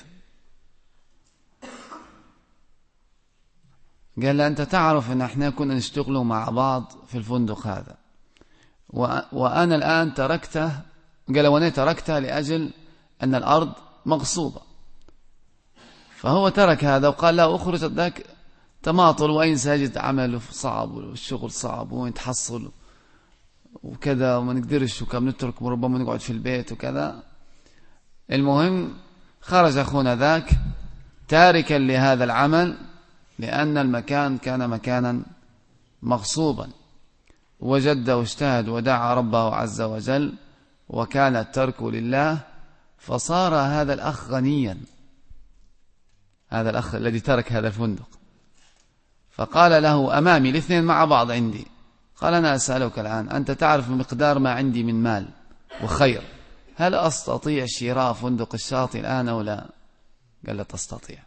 قال لي: أنت تعرف أن احنا كنا نشتغلوا مع بعض في الفندق هذا، وأنا الآن تركته. قال: وأنا تركته لأجل أن الأرض مغصوبة. فهو ترك هذا وقال: لا أخرج ذاك تماطل، وأين ساجد عمله صعب والشغل صعب وين تحصل وكذا، وما نقدرش، وكم نترك وربما نقعد في البيت وكذا. المهم خرج أخونا ذاك تاركا لهذا العمل، لأن المكان كان مكانا مغصوبا، وجد واجتهد ودعا ربه عز وجل، وكان الترك لله، فصار هذا الأخ غنيا، هذا الأخ الذي ترك هذا الفندق. فقال له أمامي الاثنين مع بعض عندي. قال أنا أسألك الآن، أنت تعرف مقدار ما عندي من مال وخير، هل أستطيع شراء فندق الشاطئ الآن أو لا؟ قال لا تستطيع.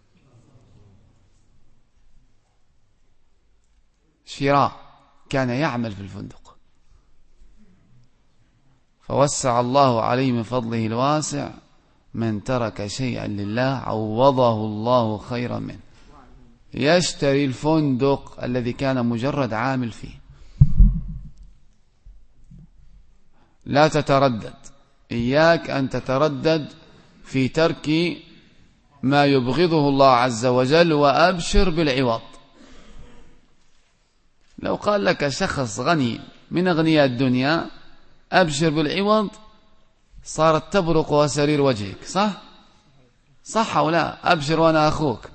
شراء، كان يعمل في الفندق، فوسع الله عليه من فضله الواسع. من ترك شيئا لله عوضه الله خيرا منه. يشتري الفندق الذي كان مجرد عامل فيه. لا تتردد، إياك أن تتردد في ترك ما يبغضه الله عز وجل، وأبشر بالعوض. لو قال لك شخص غني من أغنياء الدنيا أبشر بالعوض، صارت تبرق وسرير وجهك، صح؟ صح أو لا؟ أبشر وأنا أخوك.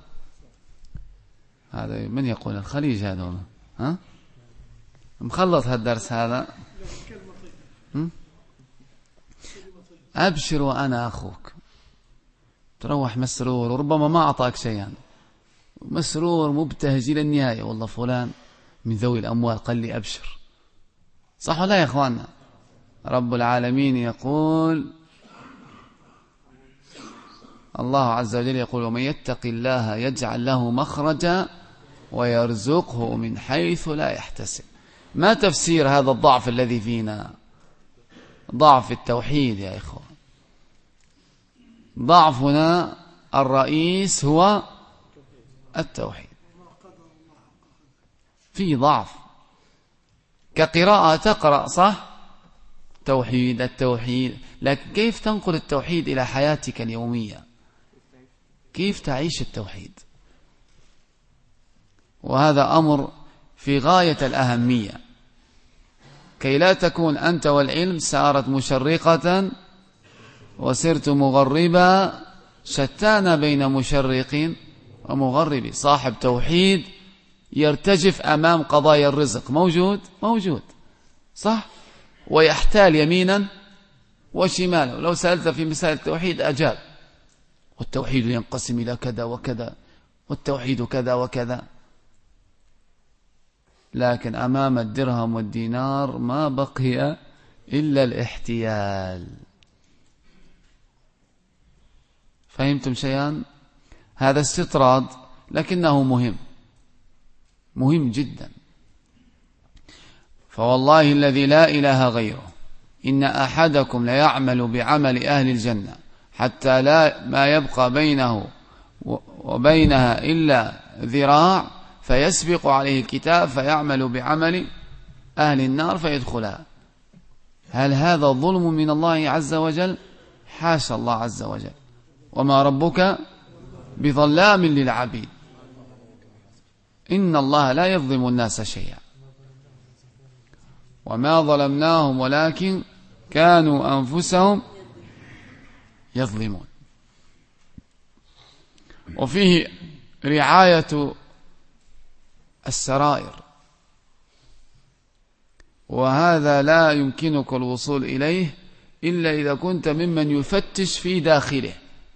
هذا من يقول؟ الخليج هذا، ها؟ مخلط هالدرس هذا. أبشر وأنا أخوك، تروح مسرور وربما ما أعطاك شيئا، مسرور مبتهج إلى النهاية، والله فلان من ذوي الأموال قال لي أبشر. صح ولا يا إخواننا؟ رب العالمين يقول، الله عز وجل يقول: ومن يتق الله يجعل له مخرجا ويرزقه من حيث لا يحتسب. ما تفسير هذا الضعف الذي فينا؟ ضعف التوحيد يا إخوان. ضعفنا الرئيس هو التوحيد. في ضعف، كقراءة تقرأ صح توحيد التوحيد، لكن كيف تنقل التوحيد إلى حياتك اليومية؟ كيف تعيش التوحيد؟ وهذا أمر في غاية الأهمية، كي لا تكون أنت والعلم سارت مشرقة وسرت مغربا، شتان بين مشرق ومغرب. صاحب توحيد يرتجف أمام قضايا الرزق، موجود موجود صح، ويحتال يمينا وشمالا. لو سألت في مسائل التوحيد أجاب، والتوحيد ينقسم إلى كذا وكذا، والتوحيد كذا وكذا. لكن أمام الدرهم والدينار ما بقي إلا الاحتيال. فهمتم شيئا؟ هذا استطراد لكنه مهم، مهم جدا. فوالله الذي لا إله غيره إن أحدكم ليعمل بعمل أهل الجنة حتى لا ما يبقى بينه وبينها إلا ذراع، فيسبق عليه الكتاب فيعمل بعمل أهل النار فيدخلها. هل هذا ظلم من الله عز وجل؟ حاشا الله عز وجل. وما ربك بظلام للعبيد. إن الله لا يظلم الناس شيئا، وما ظلمناهم ولكن كانوا أنفسهم يظلمون. وفيه رعاية السرائر، وهذا لا يمكنك الوصول إليه إلا إذا كنت ممن يفتش في داخله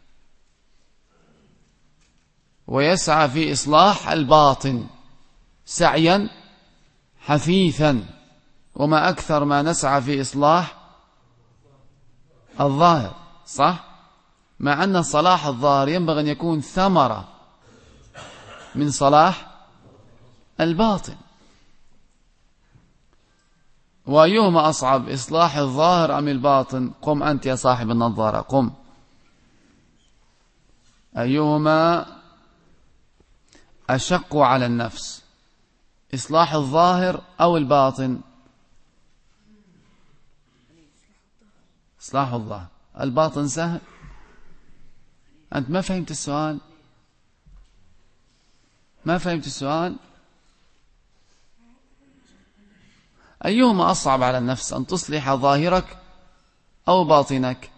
ويسعى في إصلاح الباطن سعيا حثيثا. وما أكثر ما نسعى في إصلاح الظاهر، صح؟ مع أن صلاح الظاهر ينبغي أن يكون ثمرة من صلاح الباطن. وأيهما أصعب، إصلاح الظاهر أم الباطن؟ قم أنت يا صاحب النظارة، قم. أيهما أشق على النفس، إصلاح الظاهر أو الباطن؟ إصلاح الظاهر. الباطن سهل. أنت ما فهمت السؤال؟ ما فهمت السؤال؟ أيهما أصعب على النفس، أن تصلح ظاهرك أو باطنك؟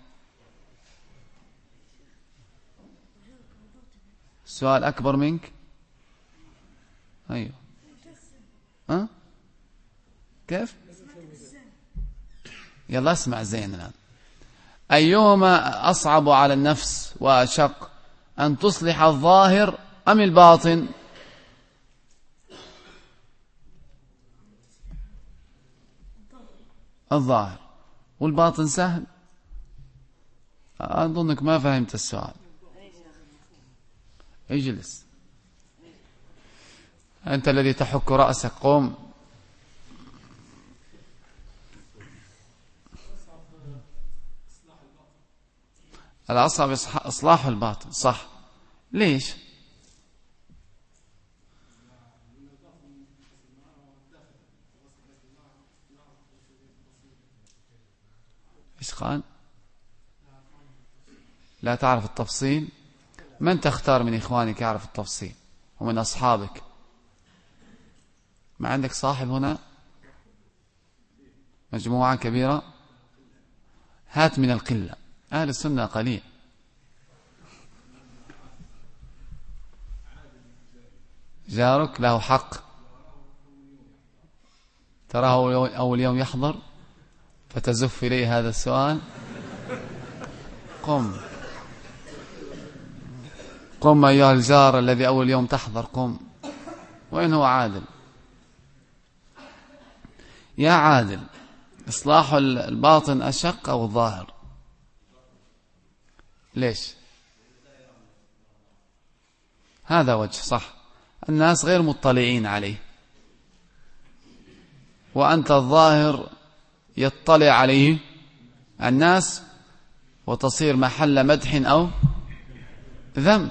السؤال أكبر منك. أيوه. ها؟ كيف؟ يلا اسمع زين الآن. أيهما أصعب على النفس وأشق، أن تصلح الظاهر أم الباطن؟ الظاهر، والباطن سهل. أظنك ما فهمت السؤال. اجلس، أنت الذي تحك رأسك، قم. الأصعب إصلاح الباطن، صح. ليش؟ إيش قال؟ لا تعرف التفصيل. من تختار من إخوانك يعرف التفصيل ومن أصحابك؟ ما عندك صاحب هنا؟ مجموعة كبيرة؟ هات من القلة. أهل السنة قليل. جارك له حق، تراه أول يوم يحضر فتزف إليه هذا السؤال. قم قم أيها الجار الذي أول يوم تحضر، قم. وين هو عادل؟ يا عادل، إصلاح الباطن أشق أو الظاهر؟ ليش؟ هذا وجه صح، الناس غير مطلعين عليه، وأنت الظاهر يطلع عليه الناس وتصير محل مدح أو ذم،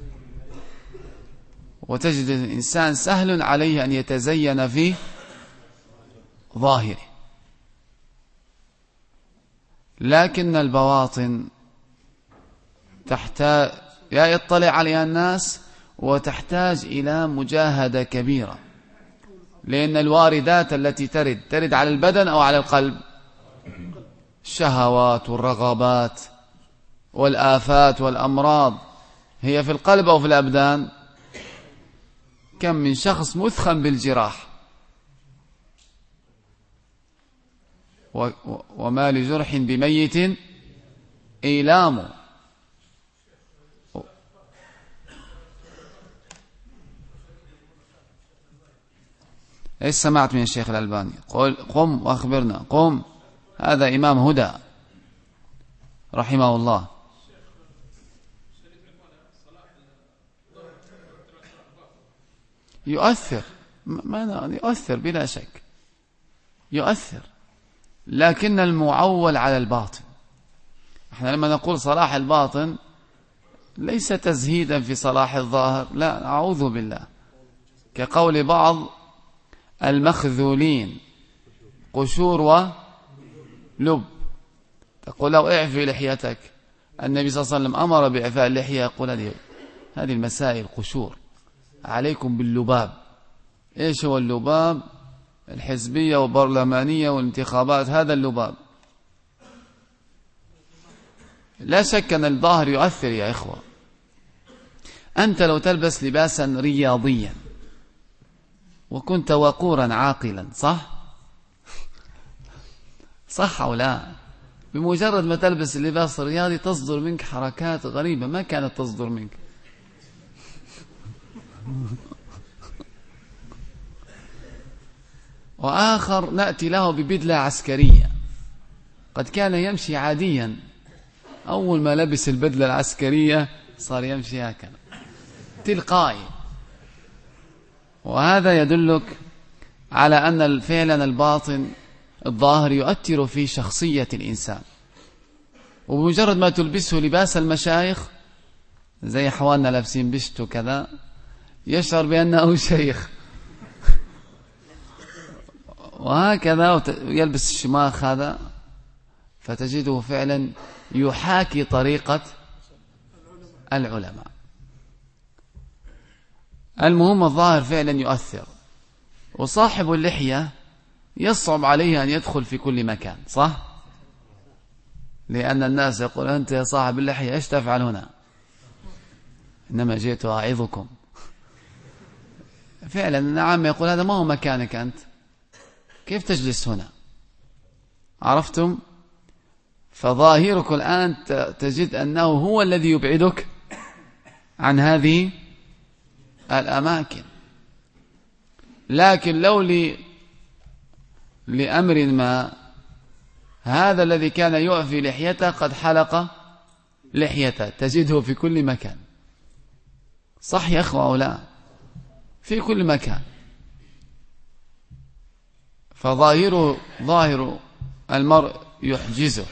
وتجد الإنسان سهل عليه أن يتزين في ظاهره، لكن البواطن تحتاج يا يطلع عليها الناس وتحتاج إلى مجاهدة كبيرة، لأن الواردات التي ترد ترد على البدن أو على القلب، الشهوات والرغبات والآفات والأمراض هي في القلب أو في الأبدان. كم من شخص مثخن بالجراح، وما لجرح بميت إيلام. ايش سمعت من الشيخ الألباني؟ قل قم وأخبرنا. قم، هذا إمام هدى رحمه الله. يؤثر، ما يؤثر بلا شك، يؤثر، لكن المعول على الباطن. احنا لما نقول صلاح الباطن ليس تزهيدا في صلاح الظاهر، لا، أعوذ بالله، كقول بعض المخذولين قشور ولب. تقول لو اعفي لحيتك، النبي صلى الله عليه وسلم أمر بإعفاء اللحية، يقول هذه هذه المسائل قشور، عليكم باللباب. ايش هو اللباب؟ الحزبية والبرلمانية والانتخابات، هذا اللباب. لا شك أن الظاهر يؤثر يا إخوة. أنت لو تلبس لباسا رياضيا وكنت وقورا عاقلا، صح؟ صح أو لا؟ بمجرد ما تلبس اللباس الرياضي تصدر منك حركات غريبة ما كانت تصدر منك. وآخر نأتي له ببدلة عسكرية، قد كان يمشي عاديا، أول ما لبس البدلة العسكرية صار يمشي هكذا تلقائي. وهذا يدلك على أن فعلا الباطن الظاهر يؤثر في شخصية الإنسان. وبمجرد ما تلبسه لباس المشايخ، زي حوالنا لابسين بشت وكذا، يشعر بأنه شيخ، وهكذا يلبس الشماخ هذا، فتجده فعلا يحاكي طريقة العلماء. المهم الظاهر فعلا يؤثر، وصاحب اللحية يصعب عليه أن يدخل في كل مكان، صح؟ لأن الناس يقول أنت يا صاحب اللحية إيش تفعل هنا؟ إنما جئت أعظكم. فعلا نعم، يقول هذا ما هو مكانك أنت، كيف تجلس هنا؟ عرفتم؟ فظاهرك الآن تجد أنه هو الذي يبعدك عن هذه الأماكن. لكن لو لي لأمر ما هذا الذي كان يعفي لحيته قد حلق لحيته، تجده في كل مكان. صح يا أخوة أو لا؟ في كل مكان. فظاهره ظاهر المرء يحجزه.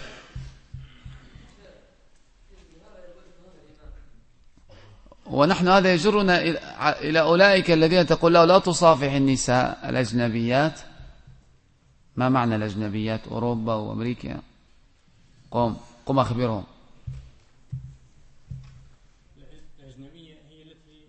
ونحن هذا يجرنا إلى أولئك الذين تقول له لا تصافح النساء الأجنبيات. ما معنى الأجنبيات؟ أوروبا وأمريكا. قم قم أخبرهم. الأجنبية هي التي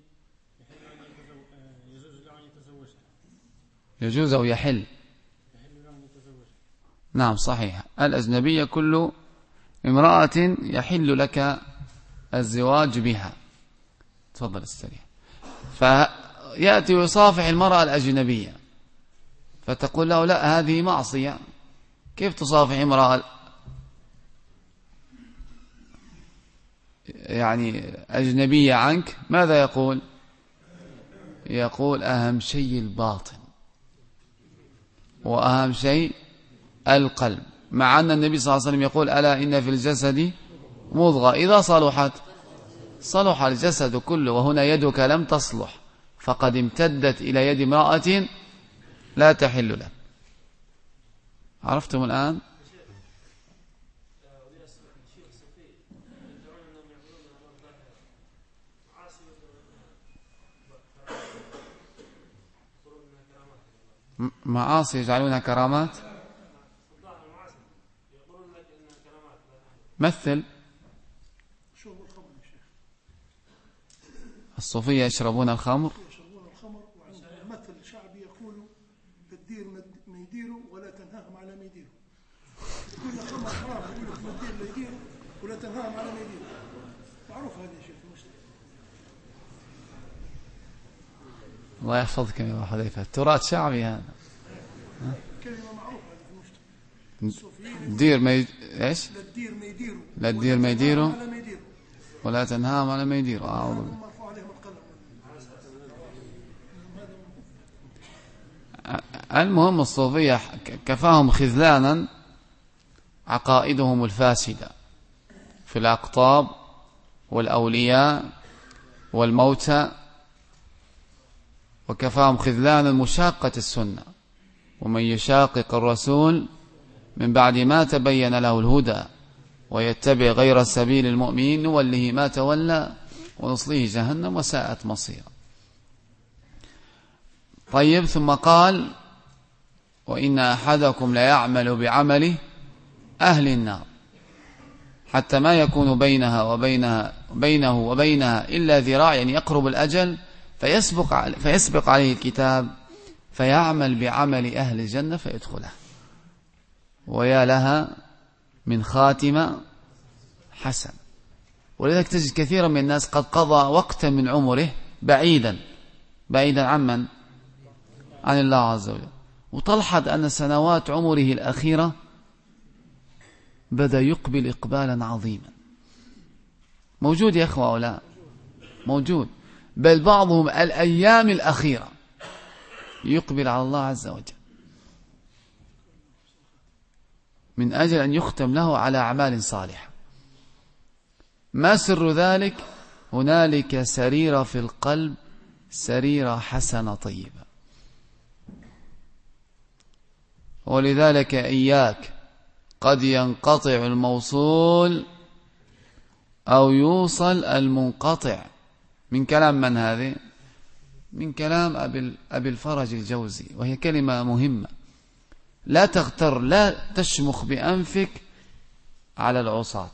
يجوز له أن يتزوجها. يجوز أو يحل. يحل له أن يتزوجها. نعم صحيح. الأجنبية كل امرأة يحل لك الزواج بها. تفضل استريح. فيأتي ويصافح المرأة الأجنبية، فتقول له لا هذه معصية. كيف تصافح امرأة يعني أجنبية عنك؟ ماذا يقول؟ يقول أهم شيء الباطن وأهم شيء القلب، مع أن النبي صلى الله عليه وسلم يقول ألا إن في الجسد مضغة إذا صلحت صلح الجسد كله. وهنا يدك لم تصلح فقد امتدت إلى يد امرأة لا تحل له. عرفتم الآن؟ معاصي يجعلونها كرامات. مثل الصوفية يشربون الخمر. يشربون الخمر، وعندهم مثل شعبي يقول الدير ما يديروا ولا تنهاهم على ما يديروا. يقول الخمر حرام، يقول لك الدير ما يديروا ولا تنهاهم على ما يديروا. معروف هذا الشيء في المسلم. الله يحفظك يا أبو حذيفة، تراث شعبي هذا. كلمة معروفة هذه في المسلم. الدير ما ي... ايش؟ لا الدير ما يديروا لا الدير ما يديروا على ما يديروا ولا تنهاهم على ما يديروا. أعوذ بالله. مرفوع عليهم القلم. المهم الصوفية كفاهم خذلانا عقائدهم الفاسدة في الأقطاب والأولياء والموتى، وكفاهم خذلانا مشاقة السنة. ومن يشاقق الرسول من بعد ما تبين له الهدى ويتبع غير سبيل المؤمنين نوله ما تولى ونصليه جهنم وساءت مصيرا. طيب، ثم قال وإن أحدكم ليعمل بعمله أهل النار حتى ما يكون بينها وبينها بينه وبينها إلا ذراع، يعني يقرب الأجل فيسبق فيسبق عليه الكتاب فيعمل بعمل أهل الجنة فيدخلها. ويا لها من خاتمة حسن. ولذلك تجد كثيرا من الناس قد قضى وقتا من عمره بعيدا بعيدا عن من؟ عن الله عز وجل، وتلحظ أن سنوات عمره الأخيرة بدأ يقبل إقبالا عظيما. موجود يا أخوة ولا موجود؟ بل بعضهم الأيام الأخيرة يقبل على الله عز وجل من أجل أن يختم له على أعمال صالحة. ما سر ذلك؟ هنالك سريرة في القلب، سريرة حسنة طيبة. ولذلك إياك قد ينقطع الموصول أو يوصل المنقطع. من كلام من هذه؟ من كلام أبي الفرج الجوزي، وهي كلمة مهمة. لا تغتر، لا تشمخ بأنفك على العصاة.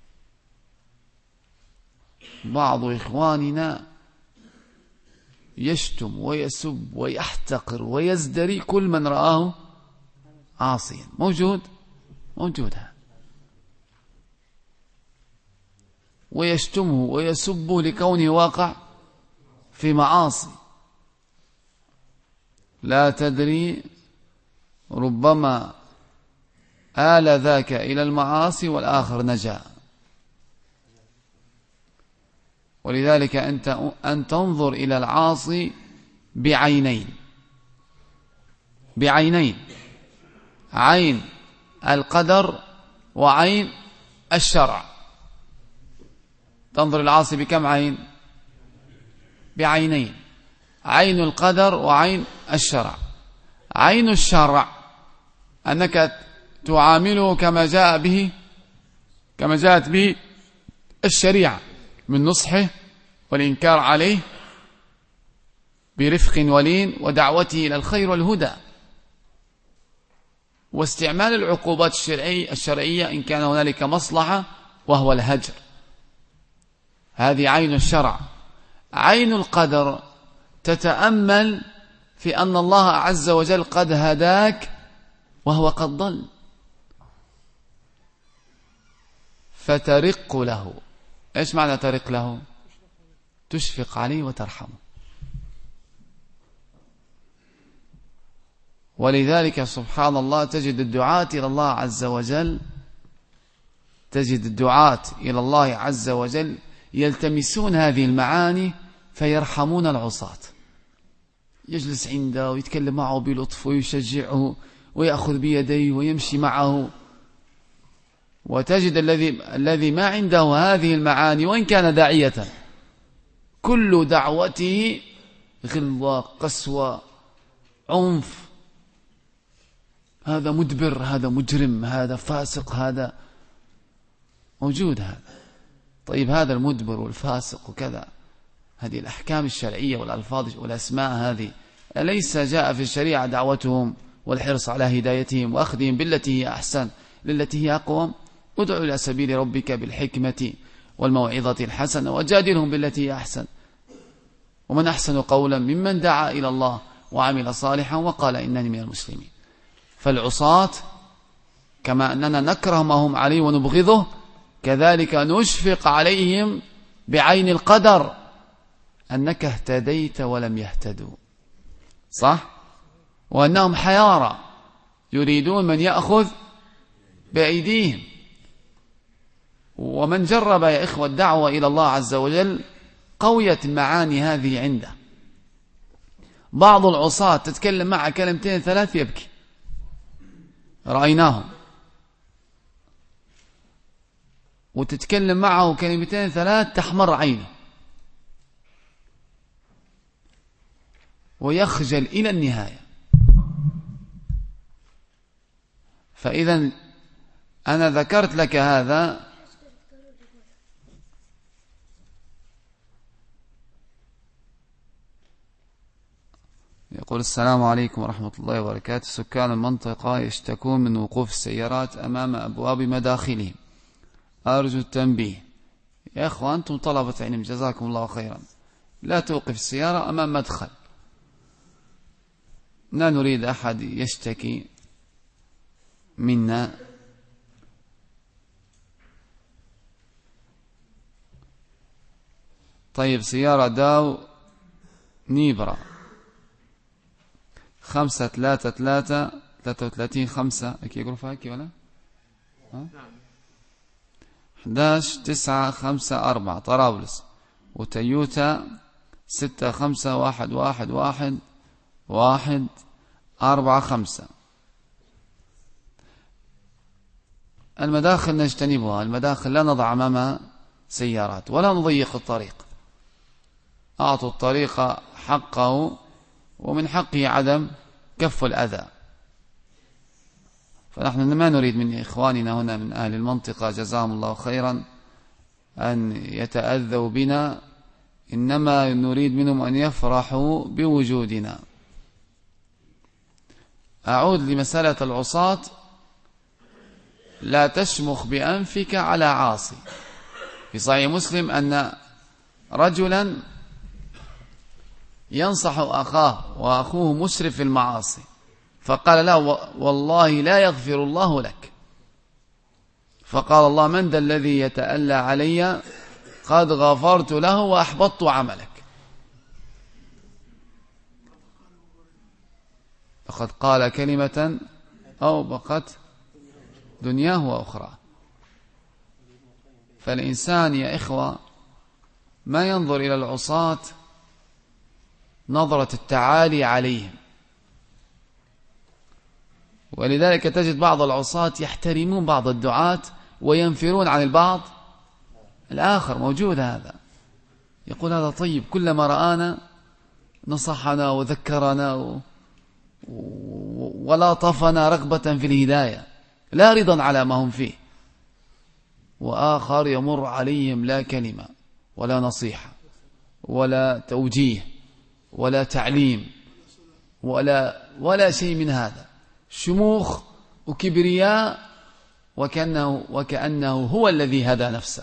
بعض إخواننا يشتم ويسب ويحتقر ويزدري كل من رآه عاصيا. موجود موجود هذا، ويشتمه ويسبه لكونه واقع في معاصي. لا تدري، ربما آل ذاك إلى المعاصي والآخر نجا. ولذلك أنت أن تنظر إلى العاصي بعينين بعينين عين القدر وعين الشرع. تنظر العاصي بكم عين؟ بعينين، عين القدر وعين الشرع. عين الشرع أنك تعامله كما جاء به كما جاءت به الشريعة من نصحه والإنكار عليه برفق ولين ودعوته إلى الخير والهدى، واستعمال العقوبات الشرعية إن كان هنالك مصلحة وهو الهجر. هذه عين الشرع. عين القدر تتأمل في أن الله عز وجل قد هداك وهو قد ضل، فترق له. إيش معنى ترق له؟ تشفق عليه وترحمه. ولذلك سبحان الله تجد الدعاة إلى الله عز وجل تجد الدعاة إلى الله عز وجل يلتمسون هذه المعاني فيرحمون العصاة. يجلس عنده ويتكلم معه بلطف ويشجعه ويأخذ بيديه ويمشي معه. وتجد الذي الذي ما عنده هذه المعاني وإن كان داعية كل دعوته غلظة، قسوة، عنف، هذا مدبر، هذا مجرم، هذا فاسق، هذا موجود. هذا طيب، هذا المدبر والفاسق وكذا، هذه الأحكام الشرعية والألفاظ والأسماء هذه أليس جاء في الشريعة دعوتهم والحرص على هدايتهم وأخذهم بالتي هي أحسن للتي هي أقوم؟ ادع إلى سبيل ربك بالحكمة والموعظة الحسنة وجادلهم بالتي هي أحسن. ومن أحسن قولا ممن دعا إلى الله وعمل صالحا وقال إنني من المسلمين. فالعصاة كما أننا نكره ما هم عليه ونبغضه، كذلك نشفق عليهم بعين القدر أنك اهتديت ولم يهتدوا، صح؟ وأنهم حيارى يريدون من يأخذ بأيديهم. ومن جرب يا إخوة الدعوة إلى الله عز وجل قويت المعاني هذه عنده. بعض العصاة تتكلم معه كلمتين ثلاث يبكي، رأيناهم. وتتكلم معه كلمتين ثلاث تحمر عينه ويخجل إلى النهاية. فإذا أنا ذكرت لك هذا يقول: السلام عليكم ورحمة الله وبركاته. سكان المنطقة يشتكون من وقوف السيارات أمام أبواب مداخلهم، أرجو التنبيه. يا أخوان أنتم طلبة علم جزاكم الله خيرا، لا توقف السيارة أمام مدخل. لا نريد أحد يشتكي منا. طيب، سيارة داو نيبرا خمسة ثلاثة ثلاثة ثلاثة وثلاثين خمسة أكي يقولوا فاكي ولا حداش تسعة خمسة أربعة طرابلس، وتيوتا ستة خمسة واحد واحد واحد واحد أربعة خمسة. المداخل نجتنبها، المداخل لا نضع أمامها سيارات ولا نضيق الطريق. أعطوا الطريق حقه، ومن حقه عدم كف الأذى. فنحن ما نريد من إخواننا هنا من أهل المنطقة جزاهم الله خيرا أن يتأذوا بنا، إنما نريد منهم أن يفرحوا بوجودنا. أعود لمسألة العصاة. لا تشمخ بأنفك على عاصي. في صحيح مسلم أن رجلا ينصح أخاه وأخوه مسرف في المعاصي، فقال له: والله لا يغفر الله لك. فقال الله: من ذا الذي يتألى علي؟ قد غفرت له وأحبطت عملك. فقد قال كلمة أو بقت دنياه وأخرى. فالإنسان يا إخوة ما ينظر إلى العصاة نظرة التعالي عليهم ولذلك تجد بعض العصاة يحترمون بعض الدعاة وينفرون عن البعض الآخر. موجود هذا، يقول هذا طيب، كلما رآنا نصحنا وذكرنا و... ولا طفنا رغبة في الهداية، لا رضا على ما هم فيه. وآخر يمر عليهم لا كلمة ولا نصيحة ولا توجيه ولا تعليم ولا ولا شيء من هذا، شموخ وكبرياء، وكأنه, وكأنه هو الذي هدى نفسه.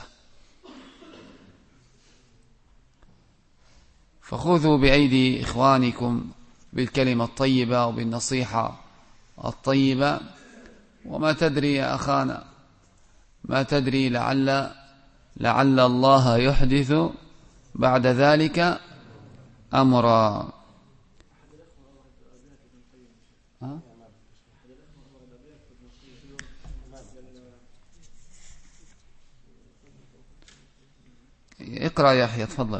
فخذوا بأيدي إخوانكم بالكلمة الطيبة وبالنصيحة الطيبة. وما تدري يا أخانا، ما تدري، لعل لعل الله يحدث بعد ذلك أمرا. ها؟ اقرأ يا يحيى، تفضل.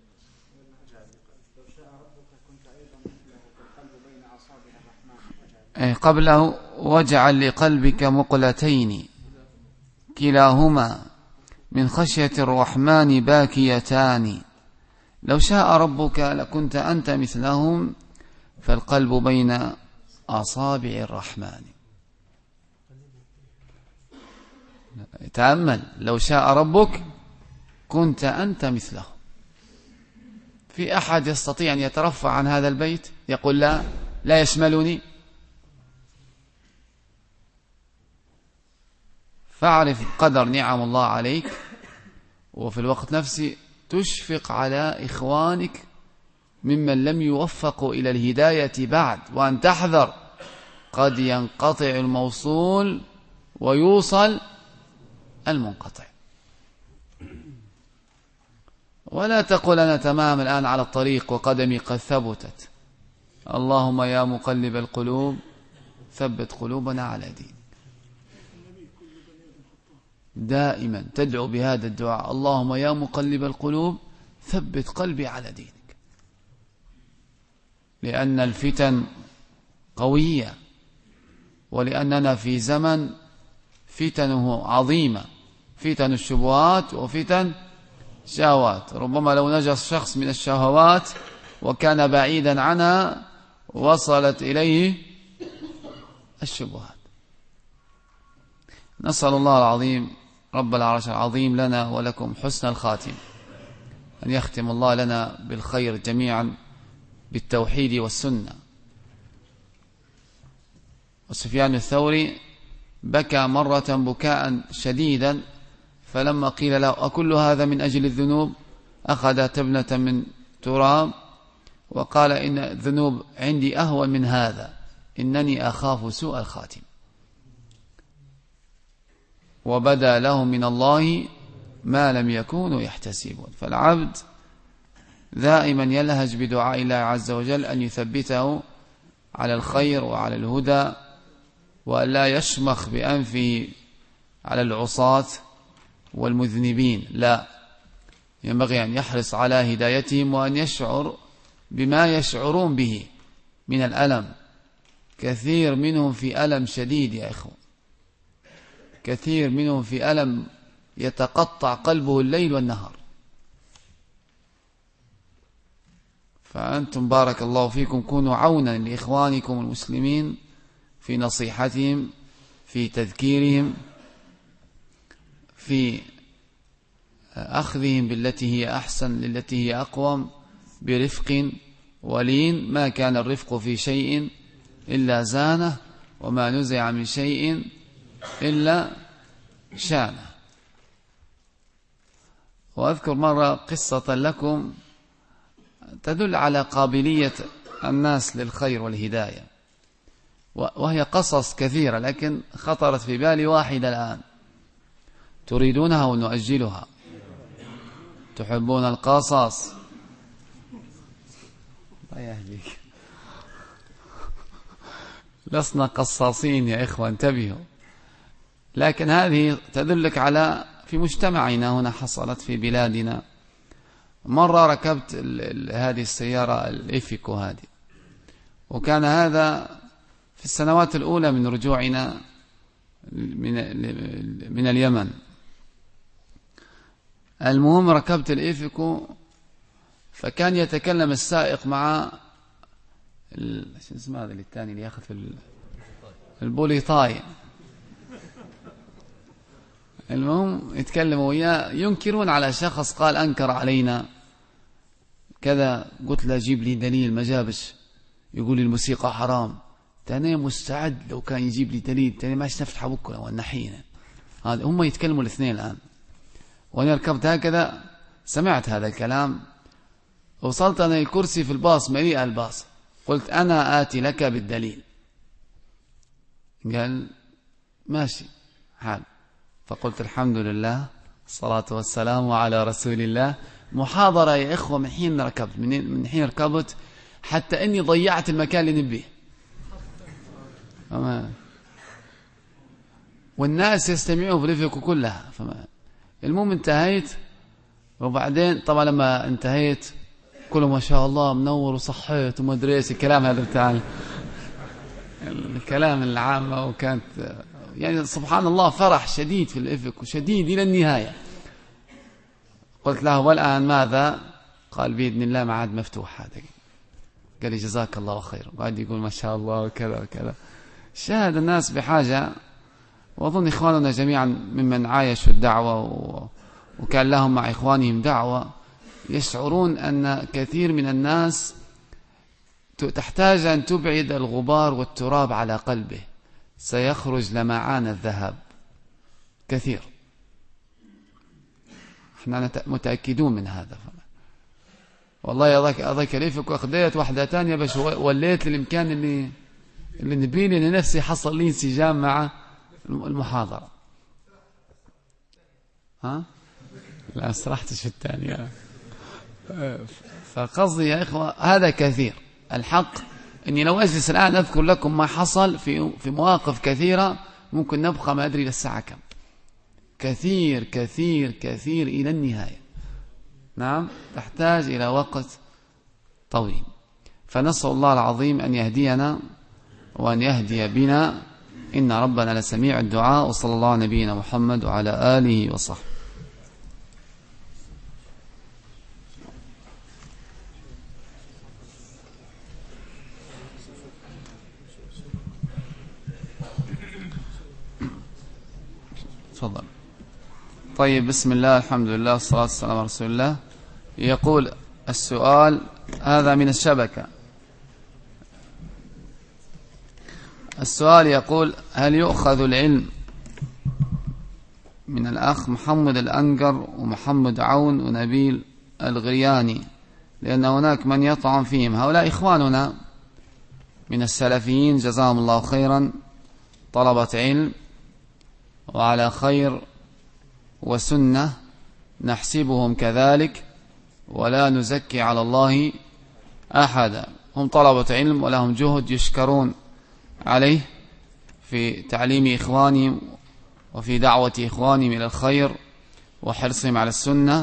قبله واجعل لقلبك مقلتين كلاهما من خشية الرحمن باكيتان، لو شاء ربك لكنت أنت مثلهم فالقلب بين أصابع الرحمن. تأمل، لو شاء ربك كنت أنت مثلهم. في أحد يستطيع أن يترفع عن هذا البيت يقول لا لا يشملني؟ فاعرف قدر نعم الله عليك، وفي الوقت نفسه تشفق على إخوانك ممن لم يوفقوا إلى الهداية بعد، وأن تحذر قد ينقطع الموصول ويوصل المنقطع. ولا تقل أنا تمام الآن على الطريق وقدمي قد ثبتت. اللهم يا مقلب القلوب ثبت قلوبنا على دينك. دائما تدعو بهذا الدعاء، اللهم يا مقلب القلوب ثبت قلبي على دينك، لأن الفتن قوية، ولأننا في زمن فتنه عظيمة، فتن الشبهات وفتن الشهوات. ربما لو نجا الشخص من الشهوات وكان بعيدا عنها وصلت إليه الشبهات. نسأل الله العظيم رب العرش العظيم لنا ولكم حسن الخاتم، أن يختم الله لنا بالخير جميعا بالتوحيد والسنة. وسفيان الثوري بكى مرة بكاء شديدا، فلما قيل له أكل هذا من أجل الذنوب، أخذ تبنة من تراب وقال إن الذنوب عندي أهون من هذا، إنني أخاف سوء الخاتم. وبدا لهم من الله ما لم يكونوا يحتسبون. فالعبد دائما يلهج بدعاء الله عز وجل أن يثبته على الخير وعلى الهدى، وأن لا يشمخ بأنفه على العصاة والمذنبين، لا، ينبغي أن يحرص على هدايتهم وأن يشعر بما يشعرون به من الألم. كثير منهم في ألم شديد يا إخوة، كثير منهم في ألم يتقطع قلبه الليل والنهار. فأنتم بارك الله فيكم كونوا عونا لإخوانكم المسلمين في نصيحتهم، في تذكيرهم، في أخذهم بالتي هي أحسن للتي هي أقوم، برفق ولين. ما كان الرفق في شيء إلا زانه، وما نزع من شيء إلا شانه. وأذكر مرة قصة لكم تدل على قابلية الناس للخير والهداية، وهي قصص كثيرة لكن خطرت في بالي واحدة الآن. تريدونها ونؤجلها؟ تحبون القصص؟ لا يهديك، لسنا قصاصين يا إخوة، انتبهوا. لكن هذه تدلك على في مجتمعنا هنا، حصلت في بلادنا. مرة ركبت ال ال هذه السيارة الإيفيكو هذه، وكان هذا في السنوات الأولى من رجوعنا من من اليمن. المهم ركبت الإيفيكو، فكان يتكلم السائق مع شو اسمه هذا الثاني اللي ياخذ في البوليطاي. المهم يتكلموا وياه، ينكرون على شخص قال أنكر علينا كذا. قلت له جيب لي دليل، ما جابش. يقول لي الموسيقى حرام. تاني مستعد لو كان يجيب لي دليل، تاني ماش نفتح بكره والنحين. هذا هم يتكلموا الاثنين الآن، وأنا ركبت هكذا سمعت هذا الكلام. وصلت أنا الكرسي في الباص، مليء الباص. قلت أنا آتي لك بالدليل. قال ماشي حال. فقلت الحمد لله الصلاة والسلام على رسول الله. محاضرة يا إخوة من حين ركبت، من حين ركبت حتى أني ضيعت المكان اللي نبيه. فما والناس يستمعون في الإيفيكو كلها. فما المهم انتهيت، وبعدين طبعا لما انتهيت كله ما شاء الله منور وصحيت وما ادري ايش الكلام هذا بتاع الكلام العامة. وكانت يعني سبحان الله فرح شديد في الإيفيكو، شديد إلى النهاية. قلت له والآن ماذا؟ قال بإذن الله معاد مفتوح هذا. قال لي جزاك الله خير. وقعد يقول ما شاء الله وكذا وكذا. شاهد الناس بحاجة، وأظن إخواننا جميعا ممن عايشوا الدعوة وكان لهم مع إخوانهم دعوة يشعرون أن كثير من الناس تحتاج أن تبعد الغبار والتراب على قلبه، سيخرج لمعان الذهب كثير. احنا متأكدون من هذا. والله أضاك أضاك ليفك وأخذت واحدة تانية باش وليت الإمكان اللي اللي نبيني لنفسي حصل لي انسجام مع المحاضرة. ها لا استرحتش في الثانية. فقصدي يا إخوة هذا كثير. الحق أني لو أجلس الآن أذكر لكم ما حصل في في مواقف كثيرة ممكن نبقى ما أدري للساعة كم. كثير كثير كثير إلى النهاية. نعم تحتاج إلى وقت طويل. فنسأل الله العظيم أن يهدينا وأن يهدي بنا، إن ربنا لسميع الدعاء. وصلى الله على نبينا محمد وعلى آله وصحبه. تفضل. طيب بسم الله الحمد لله والصلاة والسلام على رسول الله. يقول السؤال هذا من الشبكة. السؤال يقول هل يؤخذ العلم من الأخ محمد الأنقر ومحمد عون ونبيل الغرياني، لأن هناك من يطعن فيهم. هؤلاء إخواننا من السلفيين جزاهم الله خيرا، طلبة علم وعلى خير وسنة، نحسبهم كذلك ولا نزكي على الله أحدا. هم طلبة علم ولهم جهد يشكرون عليه في تعليم إخوانهم وفي دعوة إخوانهم إلى الخير وحرصهم على السنة،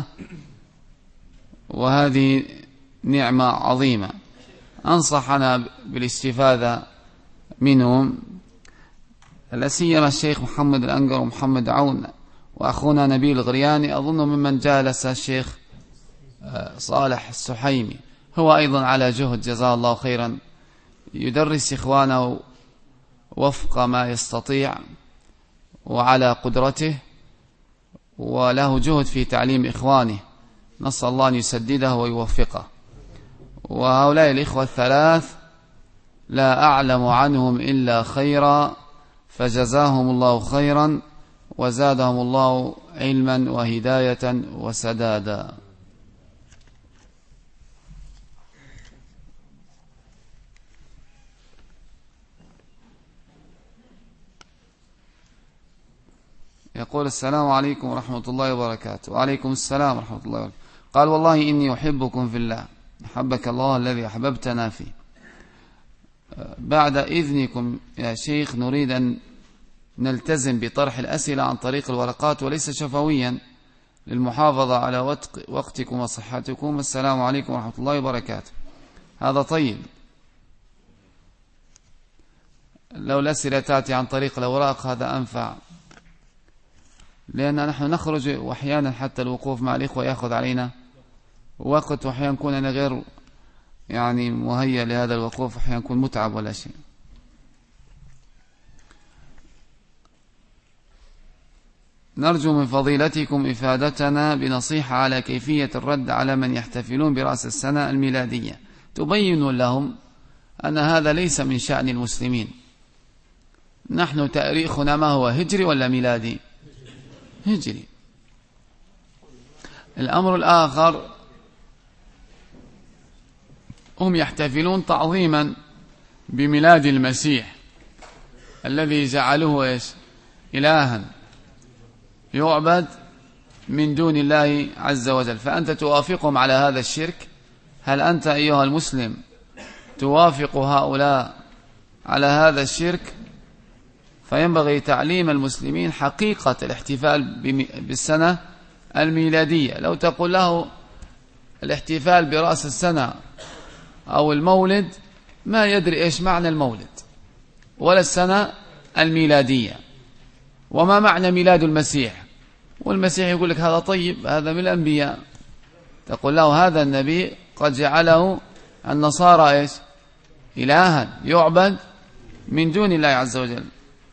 وهذه نعمة عظيمة. أنصح أنا بالاستفادة منهم، لا سيما الشيخ محمد الأنقر ومحمد عون وأخونا نبيل الغرياني. أظن ممن جالس الشيخ صالح السحيمي، هو أيضا على جهد جزاه الله خيرا، يدرس إخوانه وفق ما يستطيع وعلى قدرته، وله جهد في تعليم إخوانه. نسأل الله أن يسدده ويوفقه. وهؤلاء الإخوة الثلاث لا أعلم عنهم إلا خيرا، فجزاهم الله خيرا وزادهم الله علما وهداية وسدادا. يقول السلام عليكم ورحمة الله وبركاته. وعليكم السلام ورحمة الله وبركاته. قال والله إني أحبكم في الله، أحبك الله الذي أحببتنا فيه. بعد إذنكم يا شيخ نريد أن نلتزم بطرح الأسئلة عن طريق الورقات وليس شفويا للمحافظة على وقتكم وصحتكم. السلام عليكم ورحمة الله وبركاته. هذا طيب. لو الأسئلة تأتي عن طريق الأوراق هذا أنفع، لأن نحن نخرج وأحيانا حتى الوقوف مع الإخوة يأخذ علينا وقت، وأحيانا نكون أنا غير يعني مهيأ لهذا الوقوف، أحيانا نكون متعب ولا شيء. نرجو من فضيلتكم إفادتنا بنصيحة على كيفية الرد على من يحتفلون برأس السنة الميلادية، تبين لهم أن هذا ليس من شأن المسلمين. نحن تاريخنا ما هو، هجري ولا ميلادي؟ هجري. الأمر الآخر، هم يحتفلون تعظيما بميلاد المسيح الذي جعلوه إيش؟ إلها يعبد من دون الله عز وجل، فأنت توافقهم على هذا الشرك. هل أنت أيها المسلم توافق هؤلاء على هذا الشرك؟ فينبغي تعليم المسلمين حقيقة الاحتفال بالسنة الميلادية. لو تقول له الاحتفال برأس السنة أو المولد ما يدري إيش معنى المولد ولا السنة الميلادية، وما معنى ميلاد المسيح، والمسيح يقول لك هذا طيب، هذا من الأنبياء. تقول له هذا النبي قد جعله النصارى إيش؟ إلها يعبد من دون الله عز وجل.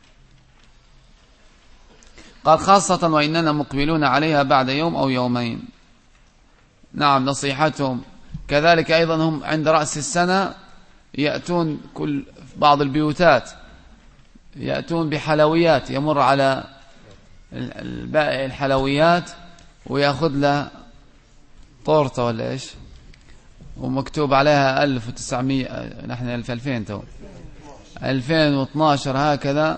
قال خاصة وإننا مقبلون عليها بعد يوم أو يومين. نعم، نصيحتهم كذلك أيضا. هم عند رأس السنة يأتون كل بعض البيوتات يأتون بحلويات، يمر على البائع الحلويات ويأخذ له طورته ولا إيش، ومكتوب عليها ألف وتسعمية، نحن في ألفين تو ألفين واثناشر هكذا،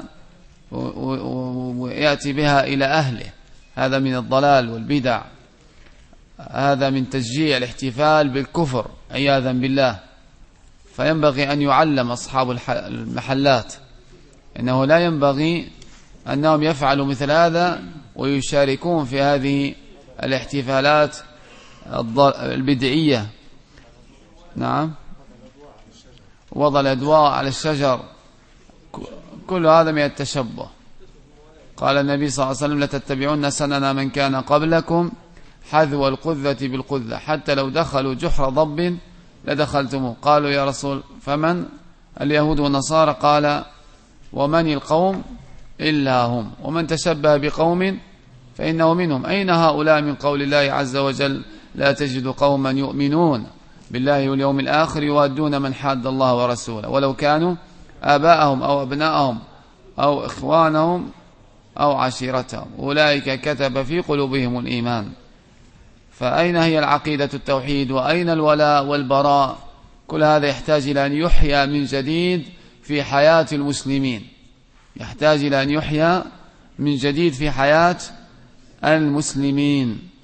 ويأتي بها إلى أهله. هذا من الضلال والبدع، هذا من تشجيع الاحتفال بالكفر عياذا بالله. فينبغي أن يعلم أصحاب المحلات إنه لا ينبغي أنهم يفعلوا مثل هذا ويشاركون في هذه الاحتفالات البدعية. نعم، وضع الأدواء على الشجر، كل هذا من التشبه. قال النبي صلى الله عليه وسلم لتتبعون سنن من كان قبلكم حذو القذة بالقذة حتى لو دخلوا جحر ضب لدخلتموه. قالوا يا رسول فمن؟ اليهود والنصارى. قال ومن القوم إلا هم، ومن تشبه بقوم فإنه منهم. أين هؤلاء من قول الله عز وجل لا تجد قوما يؤمنون بالله واليوم الآخر يوادون من حاد الله ورسوله ولو كانوا آباءهم أو أبناءهم أو إخوانهم أو عشيرتهم أولئك كتب في قلوبهم الإيمان. فأين هي العقيدة التوحيد، وأين الولاء والبراء؟ كل هذا يحتاج إلى أن يحيى من جديد في حياة المسلمين، يحتاج إلى أن يحيى من جديد في حياة المسلمين.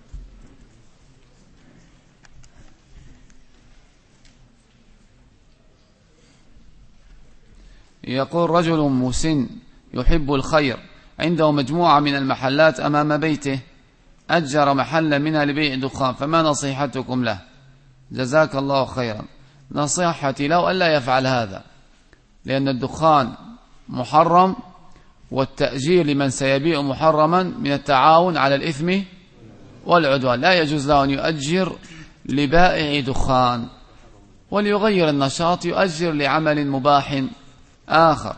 يقول رجل مسن يحب الخير عنده مجموعة من المحلات أمام بيته، أجر محلا منها لبيع دخان، فما نصيحتكم له؟ جزاك الله خيرا. نصيحتي له ألا يفعل هذا، لأن الدخان محرم، والتأجير لمن سيبيع محرما من التعاون على الإثم والعدوان. لا يجوز له أن يؤجر لبائع دخان، وليغير النشاط، يؤجر لعمل مباح آخر.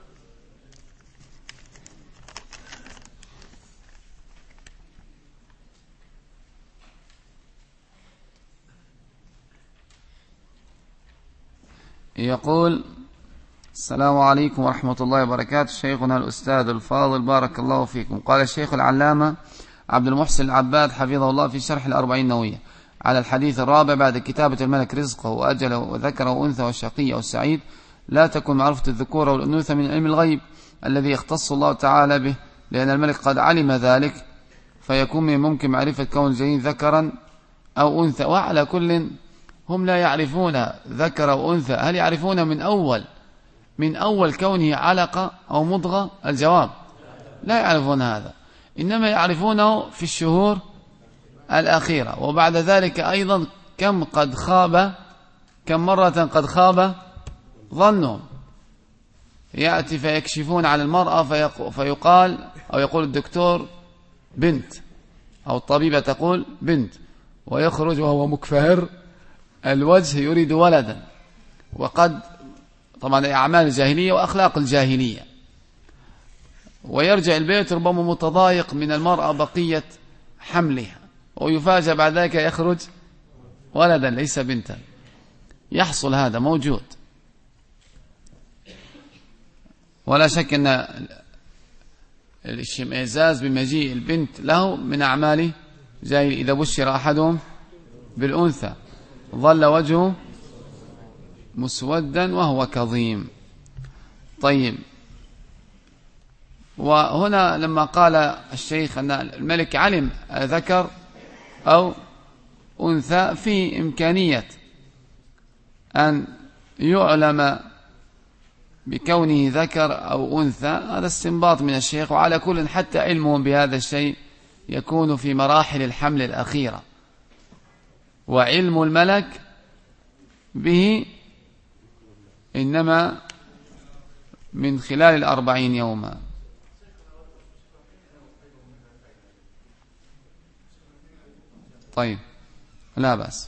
يقول السلام عليكم ورحمة الله وبركاته، شيخنا الأستاذ الفاضل بارك الله فيكم. قال الشيخ العلامة عبد المحسن العباد حفظه الله في شرح الأربعين النووية على الحديث الرابع بعد كتابة الملك رزقه وأجله وذكره وأنثى والشقي والسعيد لا تكون معرفة الذكور والأنوثة من علم الغيب الذي يختص الله تعالى به، لأن الملك قد علم ذلك، فيكون من ممكن معرفة كون الجنين ذكرا أو أنثى. وعلى كل هم لا يعرفون ذكر أو أنثى. هل يعرفون من أول من أول كونه علقة أو مضغة؟ الجواب لا يعرفون هذا، إنما يعرفونه في الشهور الأخيرة. وبعد ذلك أيضا كم قد خاب كم مرة قد خاب ظنهم. يأتي فيكشفون عن المرأة فيقال أو يقول الدكتور بنت، أو الطبيبة تقول بنت، ويخرج وهو مكفهر الوجه يريد ولدا. وقد طبعا أعمال الجاهلية وأخلاق الجاهلية. ويرجع البيت ربما متضايق من المرأة بقية حملها، ويفاجأ بعد ذلك يخرج ولدا ليس بنتا. يحصل هذا موجود، ولا شك أن الاشمئزاز بمجيء البنت له من أعماله جاهل. إذا بشر أحدهم بالأنثى ظل وجهه مسودا وهو كظيم. طيب، وهنا لما قال الشيخ أن الملك علم ذكر أو أنثى، في إمكانية أن يعلم بكونه ذكر أو أنثى، هذا استنباط من الشيخ. وعلى كل حتى علمهم بهذا الشيء يكون في مراحل الحمل الأخيرة، وعلم الملك به إنما من خلال الأربعين يوما. طيب، لا بأس.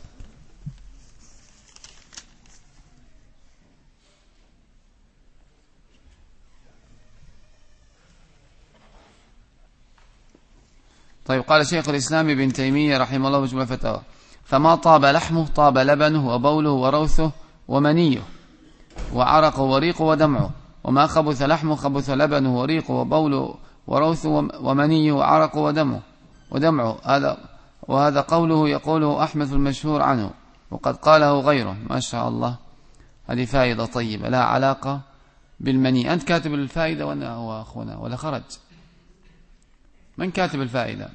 طيب، قال شيخ الإسلام ابن تيمية رحمه الله بجملة فتاوى: فما طاب لحمه طاب لبنه وبوله وروثه ومنيه وعرقه وريقه ودمعه، وما خبث لحمه خبث لبنه وريقه وبوله وروثه ومنيه وعرقه ودمه ودمعه. هذا وهذا قوله يقوله أحمد المشهور عنه، وقد قاله غيره. ما شاء الله، هذه فائدة طيبة لها علاقة بالمني. أنت كاتب الفائدة وأنا هو أخونا ولا خرج؟ من كاتب الفائدة؟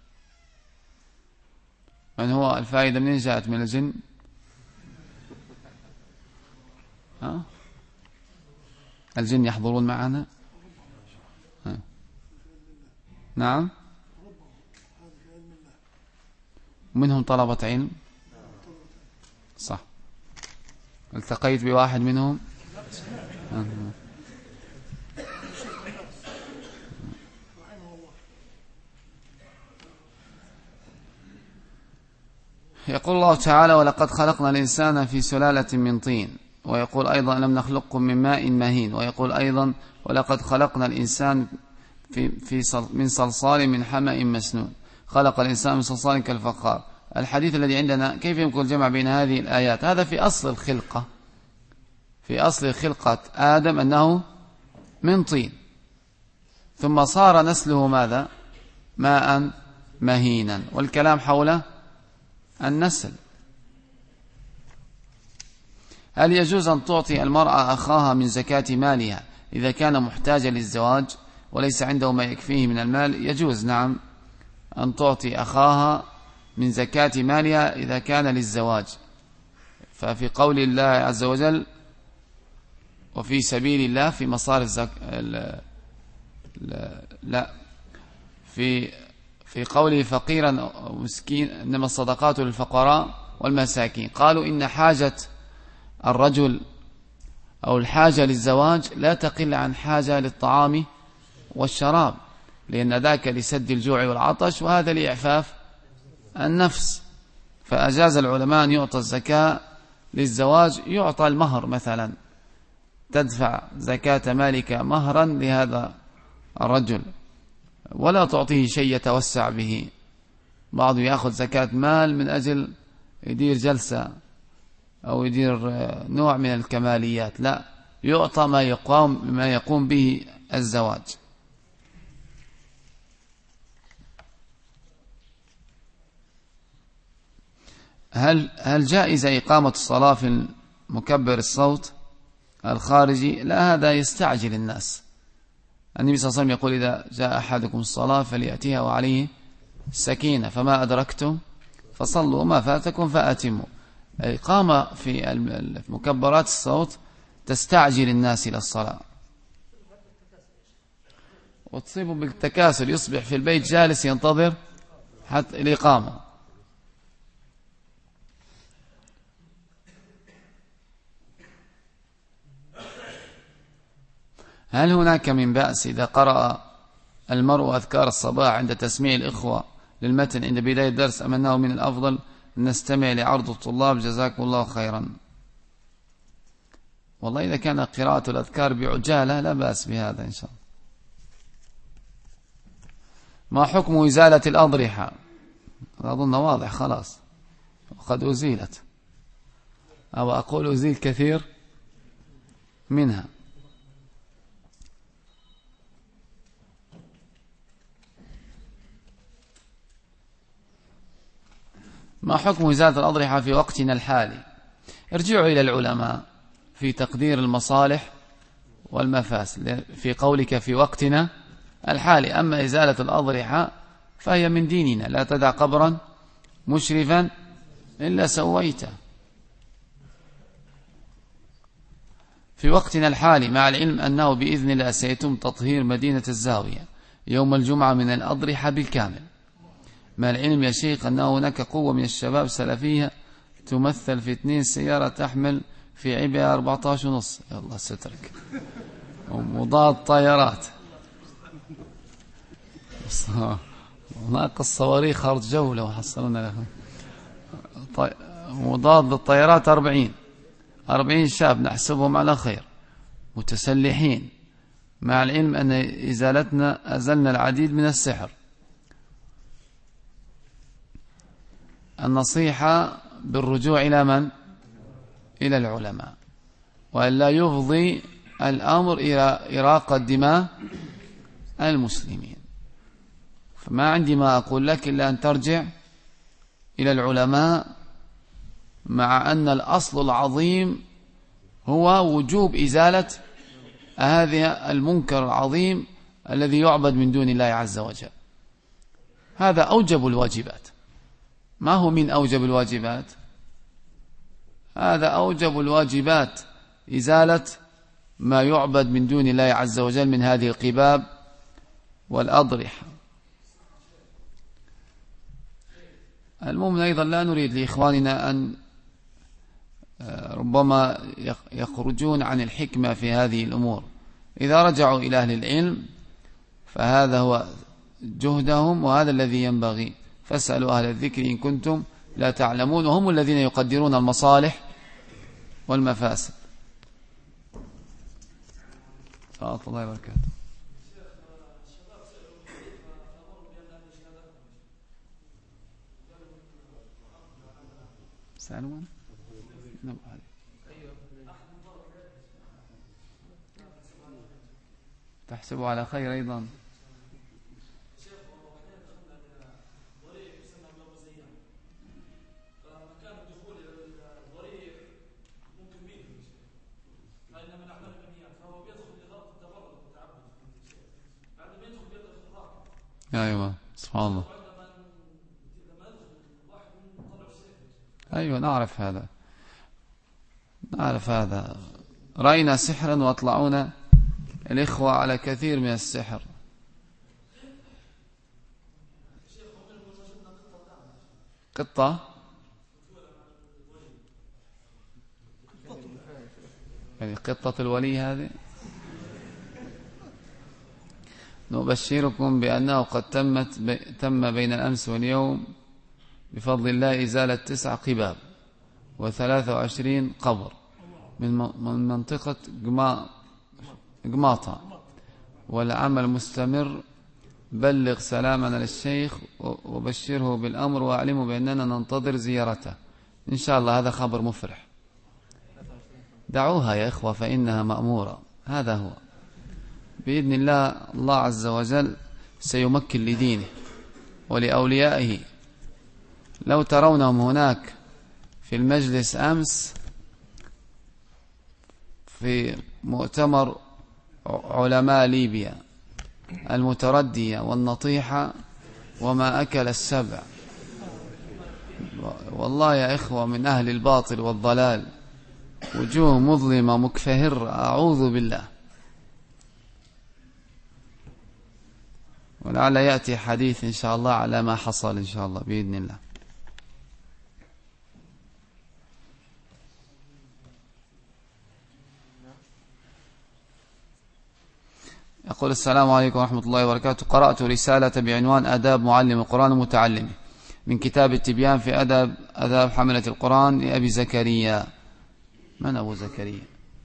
من هو الفائدة؟ منين جاءت؟ من الجن؟ ها؟ الجن يحضرون معنا؟ ها. نعم، منهم طلبة علم. صح، التقيت بواحد منهم. يقول الله تعالى: ولقد خلقنا الإنسان في سلالة من طين. ويقول أيضا: لم نخلقكم من ماء مهين. ويقول أيضا: ولقد خلقنا الإنسان في في صل من صلصال من حمأ مسنون. خلق الإنسان من صلصال كالفخار. الحديث الذي عندنا كيف يمكن الجمع بين هذه الآيات؟ هذا في أصل الخلقة، في أصل خلقة آدم أنه من طين، ثم صار نسله ماذا؟ ماء مهينا. والكلام حول النسل. هل يجوز أن تعطي المرأة أخاها من زكاة مالها إذا كان محتاجا للزواج وليس عنده ما يكفيه من المال؟ يجوز، نعم، أن تعطي أخاها من زكاة مالها إذا كان للزواج. ففي قول الله عز وجل: وفي سبيل الله، في مصارف الزك... لا... لا في في قوله فقيرا ومسكين، إنما الصدقات للفقراء والمساكين. قالوا إن حاجة الرجل أو الحاجة للزواج لا تقل عن حاجة للطعام والشراب، لأن ذاك لسد الجوع والعطش، وهذا لإعفاف النفس. فأجاز العلماء أن يعطى الزكاة للزواج. يعطى المهر مثلا، تدفع زكاة مالك مهرا لهذا الرجل، ولا تعطيه شيء يتوسع به. بعض يأخذ زكاة مال من أجل يدير جلسة أو يدير نوع من الكماليات، لا، يعطى ما يقوم, ما يقوم به الزواج. هل هل جائزة إقامة الصلاة في مكبر الصوت الخارجي؟ لا، هذا يستعجل الناس. النبي صلى الله عليه وسلم يقول: إذا جاء أحدكم الصلاة فليأتيها وعليه سكينة، فما أدركتم فصلوا وما فاتكم فأتموا. الإقامة في مكبرات الصوت تستعجل الناس إلى الصلاة، وتصيبه بالتكاسل، يصبح في البيت جالس ينتظر حتى الإقامة. هل هناك من بأس إذا قرأ المرء أذكار الصباح عند تسميع الإخوة للمتن عند بداية الدرس، أم أنه من الأفضل نستمع لعرض الطلاب؟ جزاكم الله خيرا. والله إذا كان قراءة الأذكار بعجالة لا بأس بهذا إن شاء الله. ما حكم إزالة الأضرحة؟ أظن واضح خلاص وقد أزيلت، أو أقول أزيل كثير منها. ما حكم إزالة الأضرحة في وقتنا الحالي؟ ارجعوا إلى العلماء في تقدير المصالح والمفاسد في قولك في وقتنا الحالي. أما إزالة الأضرحة فهي من ديننا، لا تدع قبرا مشرفا إلا سويته. في وقتنا الحالي مع العلم أنه بإذن الله سيتم تطهير مدينة الزاوية يوم الجمعة من الأضرحة بالكامل، مع العلم يا شيخ أنه هناك قوة من الشباب سلفية تمثل في اثنين سيارة تحمل في عبئة أربعة عشر ونص، يا الله سترك، ومضاد طيارات ناقص صواريخ خارج جولة وحصلنا طي... مضاد للطيارات أربعين أربعين شاب نحسبهم على خير متسلحين، مع العلم أن إزالتنا أزلنا العديد من السحر. النصيحة بالرجوع إلى من؟ إلى العلماء، وأن لا يفضي الأمر إلى إراقة دماء المسلمين. فما عندي ما أقول لك إلا أن ترجع إلى العلماء، مع أن الأصل العظيم هو وجوب إزالة هذا المنكر العظيم الذي يعبد من دون الله عز وجل. هذا أوجب الواجبات. ما هو من أوجب الواجبات؟ هذا أوجب الواجبات، إزالة ما يعبد من دون الله عز وجل من هذه القباب والأضرحة. المهم أيضا لا نريد لإخواننا أن ربما يخرجون عن الحكمة في هذه الأمور. إذا رجعوا إلى أهل العلم فهذا هو جهدهم وهذا الذي ينبغي، فاسألوا أهل الذكر إن كنتم لا تعلمون، وهم الذين يقدرون المصالح والمفاسد. صلى الله وبركاته. سألون تحسبوا على خير أيضا. أيوة سبحان الله. أيوة نعرف هذا، نعرف هذا. رأينا سحرا وأطلعونا الإخوة على كثير من السحر. قطة يعني قطة الولي هذه. نبشركم بأنه قد تمت بي تم بين الأمس واليوم بفضل الله إزالة تسع قباب وثلاثة وعشرين قبر من من منطقة قماطة، والعمل مستمر. بلغ سلامنا للشيخ وبشره بالأمر وأعلمه بأننا ننتظر زيارته إن شاء الله. هذا خبر مفرح. دعوها يا إخوة فإنها مأمورة. هذا هو بإذن الله. الله عز وجل سيمكن لدينه ولأوليائه. لو ترونهم هناك في المجلس أمس في مؤتمر علماء ليبيا المتردية والنطيحة وما أكل السبع، والله يا إخوة من أهل الباطل والضلال وجوه مظلمة مكفهرة، أعوذ بالله. ولعل يأتي حديث إن شاء الله على ما حصل إن شاء الله بإذن الله. يقول السلام عليكم ورحمة الله وبركاته. قرأت رسالة بعنوان آداب معلم القرآن ومتعلمه من كتاب التبيان في أدب آداب حملة القرآن لأبي زكريا. من أبو زكريا؟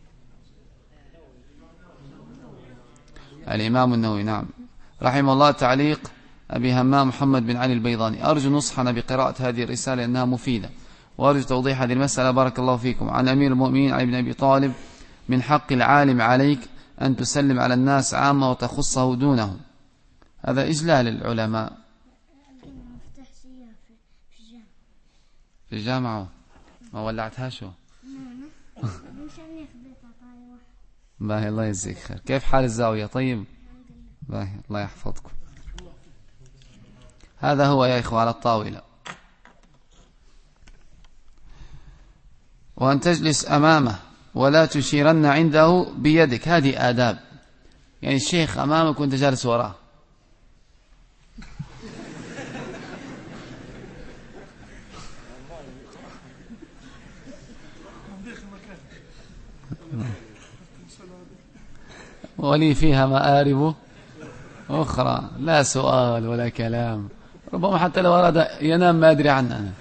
الإمام النووي، نعم رحمه الله. تعليق أبي همام محمد بن علي البيضاني: أرجو نصحنا بقراءة هذه الرسالة لأنها مفيدة، وأرجو توضيح هذه المسألة بارك الله فيكم. عن أمير المؤمنين علي بن أبي طالب: من حق العالم عليك أن تسلم على الناس عامة وتخصه دونهم. هذا إجلال العلماء. في الجامعة ما ولعتها شو؟ باهي الله يجزيك خير. كيف حال الزاوية؟ طيب باهي الله يحفظكم. هذا هو يا إخوة على الطاولة. وأن تجلس أمامه ولا تشيرن عنده بيدك، هذه آداب. يعني الشيخ أمامك وأنت جالس وراه. ولي فيها مآرب أخرى، لا سؤال ولا كلام، ربما حتى لو أراد ينام ما أدري عنه أنا.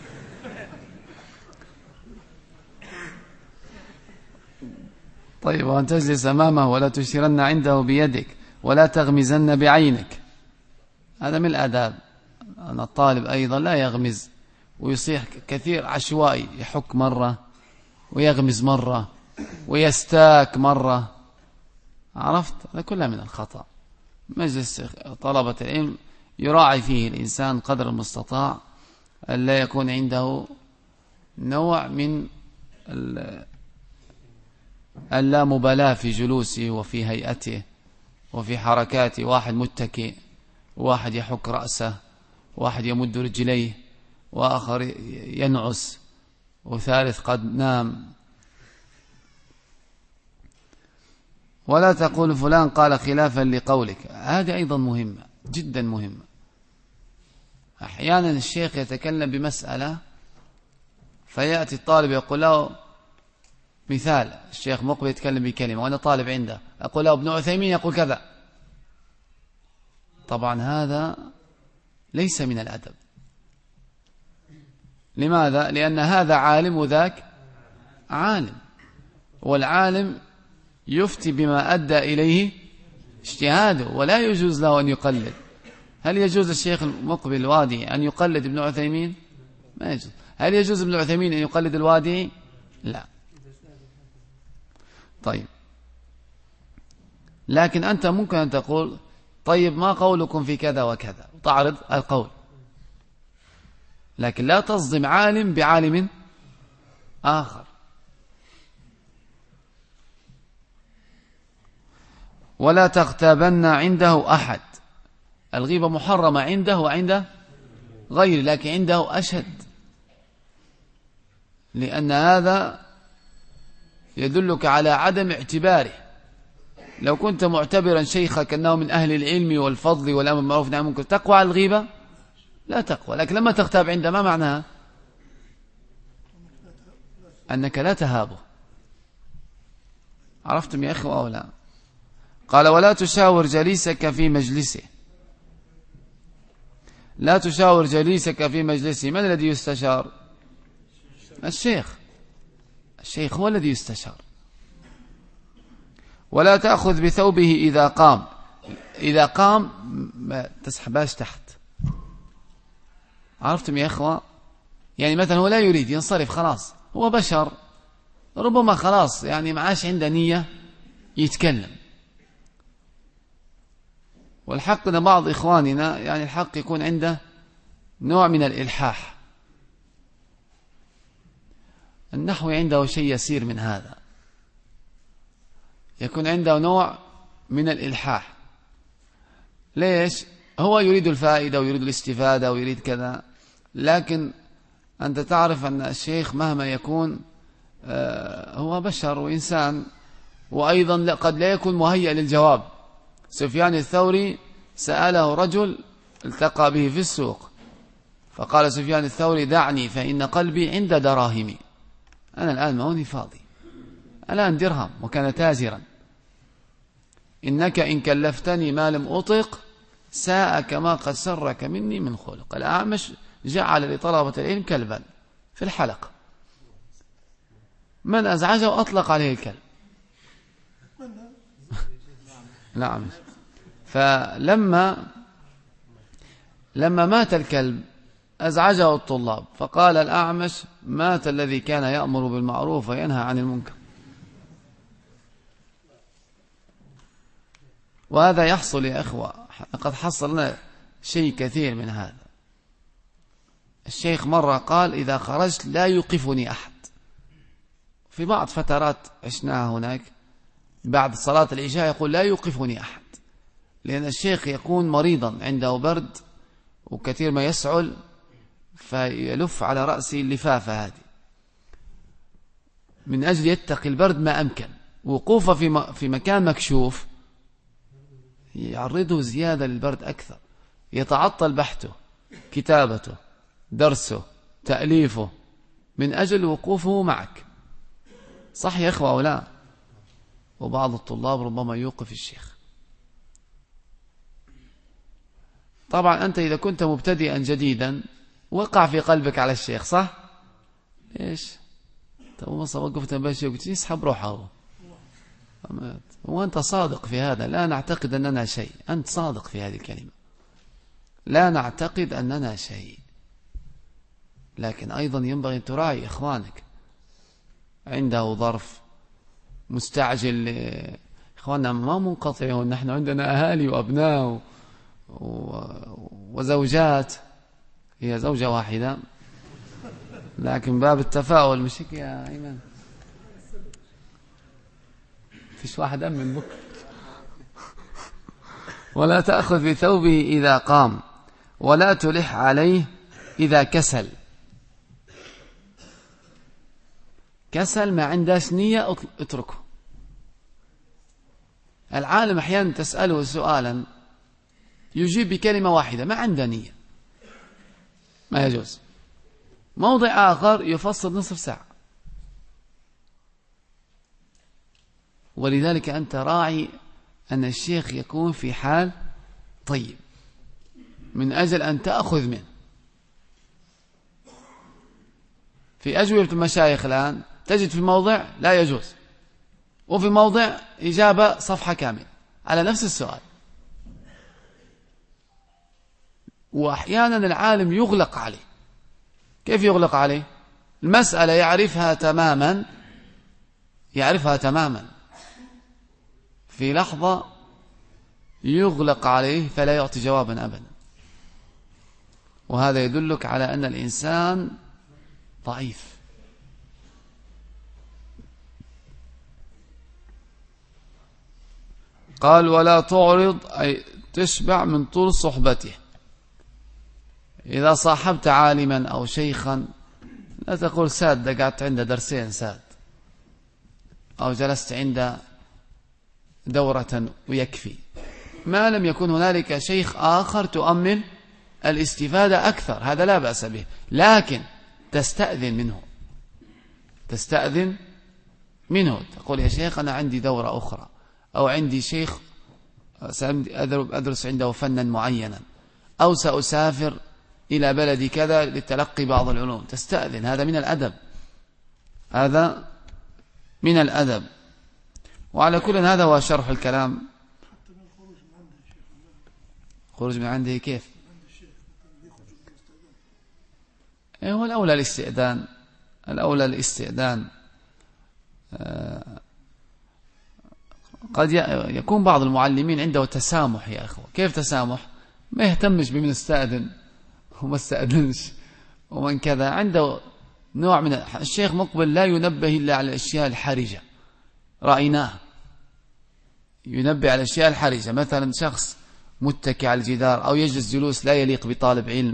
طيب. وأن تجلس أمامه ولا تشيرن عنده بيدك ولا تغمزن بعينك، هذا من الآداب. أن الطالب أيضا لا يغمز ويصيح كثير عشوائي، يحك مرة ويغمز مرة ويستاك مرة، عرفت؟ هذا كلها من الخطأ. مجلس طلبة العلم يراعي فيه الإنسان قدر المستطاع أن لا يكون عنده نوع من اللامبالاة في جلوسه وفي هيئته وفي حركاته. واحد متكئ، واحد يحك رأسه، واحد يمد رجليه، وآخر ينعس، وثالث قد نام. ولا تقول فلان قال خلافا لقولك، هذه أيضا مهمة جدا مهمة. أحيانا الشيخ يتكلم بمسألة فيأتي الطالب يقول له، مثال الشيخ مقبل يتكلم بكلمة وأنا طالب عنده، أقول له ابن عثيمين يقول كذا. طبعا هذا ليس من الأدب. لماذا؟ لأن هذا عالم وذاك عالم، والعالم يفتي بما أدى إليه اجتهاده، ولا يجوز له أن يقلد. هل يجوز الشيخ مقبل الوادي أن يقلد ابن عثيمين؟ ما يجوز. هل يجوز ابن عثيمين أن يقلد الوادي؟ لا. طيب، لكن أنت ممكن أن تقول طيب ما قولكم في كذا وكذا، تعرض القول، لكن لا تصدم عالم بعالم آخر. ولا تغتابن عنده أحد، الغيبة محرمة عنده وعند غيره، لكن عنده أشد، لأن هذا يدلك على عدم اعتباره. لو كنت معتبرا شيخك أنه من أهل العلم والفضل والأمر بالمعروف والنهي عن المنكر، تقوى على الغيبة؟ لا تقوى. لكن لما تغتاب عنده، ما معناها؟ أنك لا تهابه. عرفتم يا أخوة أو لا؟ قال ولا تشاور جليسك في مجلسه. لا تشاور جليسك في مجلسه. من الذي يستشار؟ الشيخ. الشيخ هو الذي يستشار. ولا تأخذ بثوبه إذا قام. إذا قام ما تسحباش تحت. عرفتم يا أخوة؟ يعني مثلا هو لا يريد ينصرف، خلاص هو بشر، ربما خلاص يعني معاش عنده نية يتكلم. والحق أن بعض إخواننا يعني الحق يكون عنده نوع من الإلحاح. النحو عنده شيء يسير من هذا، يكون عنده نوع من الإلحاح. ليش؟ هو يريد الفائدة ويريد الاستفادة ويريد كذا، لكن أنت تعرف أن الشيخ مهما يكون هو بشر وإنسان، وأيضا قد لا يكون مهيئ للجواب. سفيان الثوري سأله رجل التقى به في السوق، فقال سفيان الثوري دعني فإن قلبي عند دراهمي. أنا الآن ما هوني فاضي، الآن درهم، وكان تاجرا. إنك إن كلفتني ما لم أطق ساء كما قد سرك مني من خلق. الأعمش جعل لطلبة العلم كلبا في الحلقة، من أزعجه أطلق عليه الكلب. نعم. فلما لما مات الكلب أزعجه الطلاب، فقال الأعمش مات الذي كان يأمر بالمعروف وينهى عن المنكر. وهذا يحصل يا أخوة، قد حصلنا شيء كثير من هذا. الشيخ مرة قال إذا خرجت لا يوقفني أحد. في بعض فترات عشناها هناك بعد صلاة العشاء يقول لا يوقفني أحد، لأن الشيخ يكون مريضا عنده برد وكثير ما يسعل فيلف على رأسه اللفافة هذه، من أجل يتقي البرد ما أمكن. وقوفه في في مكان مكشوف يعرضه زيادة للبرد أكثر، يتعطل بحثه، كتابته، درسه، تأليفه، من أجل وقوفه معك. صح يا إخوة أو لا؟ وبعض الطلاب ربما يوقف الشيخ. طبعا أنت إذا كنت مبتدئا جديدا وقع في قلبك على الشيخ، صح؟ إيش؟ طب ما وقفت باشي قلت يسحب روحه، وأنت صادق في هذا. لا نعتقد أننا شيء، أنت صادق في هذه الكلمة، لا نعتقد أننا شيء. لكن أيضا ينبغي أن تراعي إخوانك، عنده ظرف مستعجل. إخواننا ما منقطعون، نحن عندنا أهالي وأبناء وزوجات، هي زوجة واحدة لكن باب التفاؤل مش هيك يا أيمن؟ فيش واحد أمن بك. ولا تأخذ بثوبه إذا قام ولا تلح عليه إذا كسل. كسل ما عندهش نية اتركه. العالم أحيانا تسأله سؤالا يجيب بكلمة واحدة، ما عنده نية، ما يجوز. موضع آخر يفصل نصف ساعة. ولذلك أنت راعي أن الشيخ يكون في حال طيب من أجل أن تأخذ منه. في أجوبة المشايخ الآن تجد في موضع لا يجوز، وفي موضع إجابة صفحة كاملة على نفس السؤال. وأحيانا العالم يغلق عليه. كيف يغلق عليه؟ المسألة يعرفها تماما، يعرفها تماما، في لحظة يغلق عليه فلا يعطي جوابا أبدا. وهذا يدلك على أن الإنسان ضعيف. قال ولا تعرض أي تشبع من طول صحبته. إذا صاحبت عالما أو شيخا لا تقول ساد قعدت عنده درسين ساد، أو جلست عنده دورة ويكفي، ما لم يكن هنالك شيخ آخر تؤمن الاستفادة أكثر، هذا لا بأس به. لكن تستأذن منه، تستأذن منه، تقول يا شيخ أنا عندي دورة أخرى، أو عندي شيخ سأدرس عنده فنا معينا، أو سأسافر إلى بلد كذا لتلقي بعض العلوم. تستأذن، هذا من الأدب، هذا من الأدب. وعلى كل هذا هو شرح الكلام. خروج من عنده كيف؟ هو الأولى الاستئذان، الأولى الاستئذان. قد يكون بعض المعلمين عنده تسامح يا أخوة. كيف تسامح؟ ما يهتمش بمن استأذن وما استأذنش ومن كذا. عنده نوع من الشيخ مقبل لا ينبه إلا على الأشياء الحرجة، رأيناه ينبه على الأشياء الحرجة. مثلا شخص متكئ على الجدار أو يجلس جلوس لا يليق بطالب علم،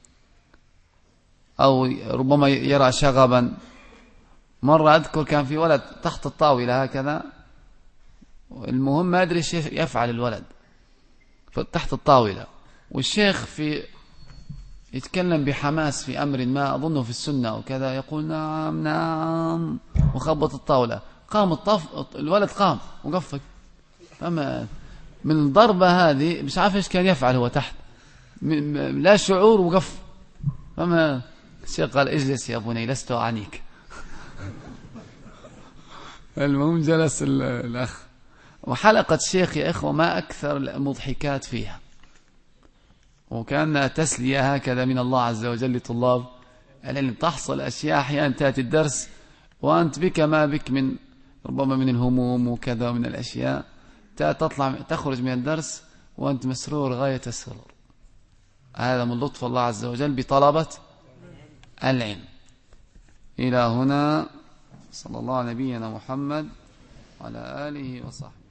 أو ربما يرى شغبا. مرة أذكر كان في ولد تحت الطاولة هكذا، المهم ما أدري الشيخ يفعل الولد تحت الطاولة، والشيخ في يتكلم بحماس في أمر ما أظنه في السنة وكذا، يقول نعم نعم وخبط الطاولة. قام الطف الولد قام وقف فما من الضربة هذه مش عارف إيش كان يفعل هو تحت، لا شعور وقف. فما الشيخ قال اجلس يا بني لست أعنيك. المهم جلس الأخ. وحلقة الشيخ يا إخوة ما أكثر المضحكات فيها، وكان تسلية هكذا من الله عز وجل لطلاب العلم. تحصل أشياء أحيانا تأتي الدرس وأنت بك ما بك من ربما من الهموم وكذا من الأشياء، تطلع تخرج من الدرس وأنت مسرور غاية السرور. هذا من لطف الله عز وجل بطلبة العلم. إلى هنا صلى الله على نبينا محمد وعلى آله وصحبه.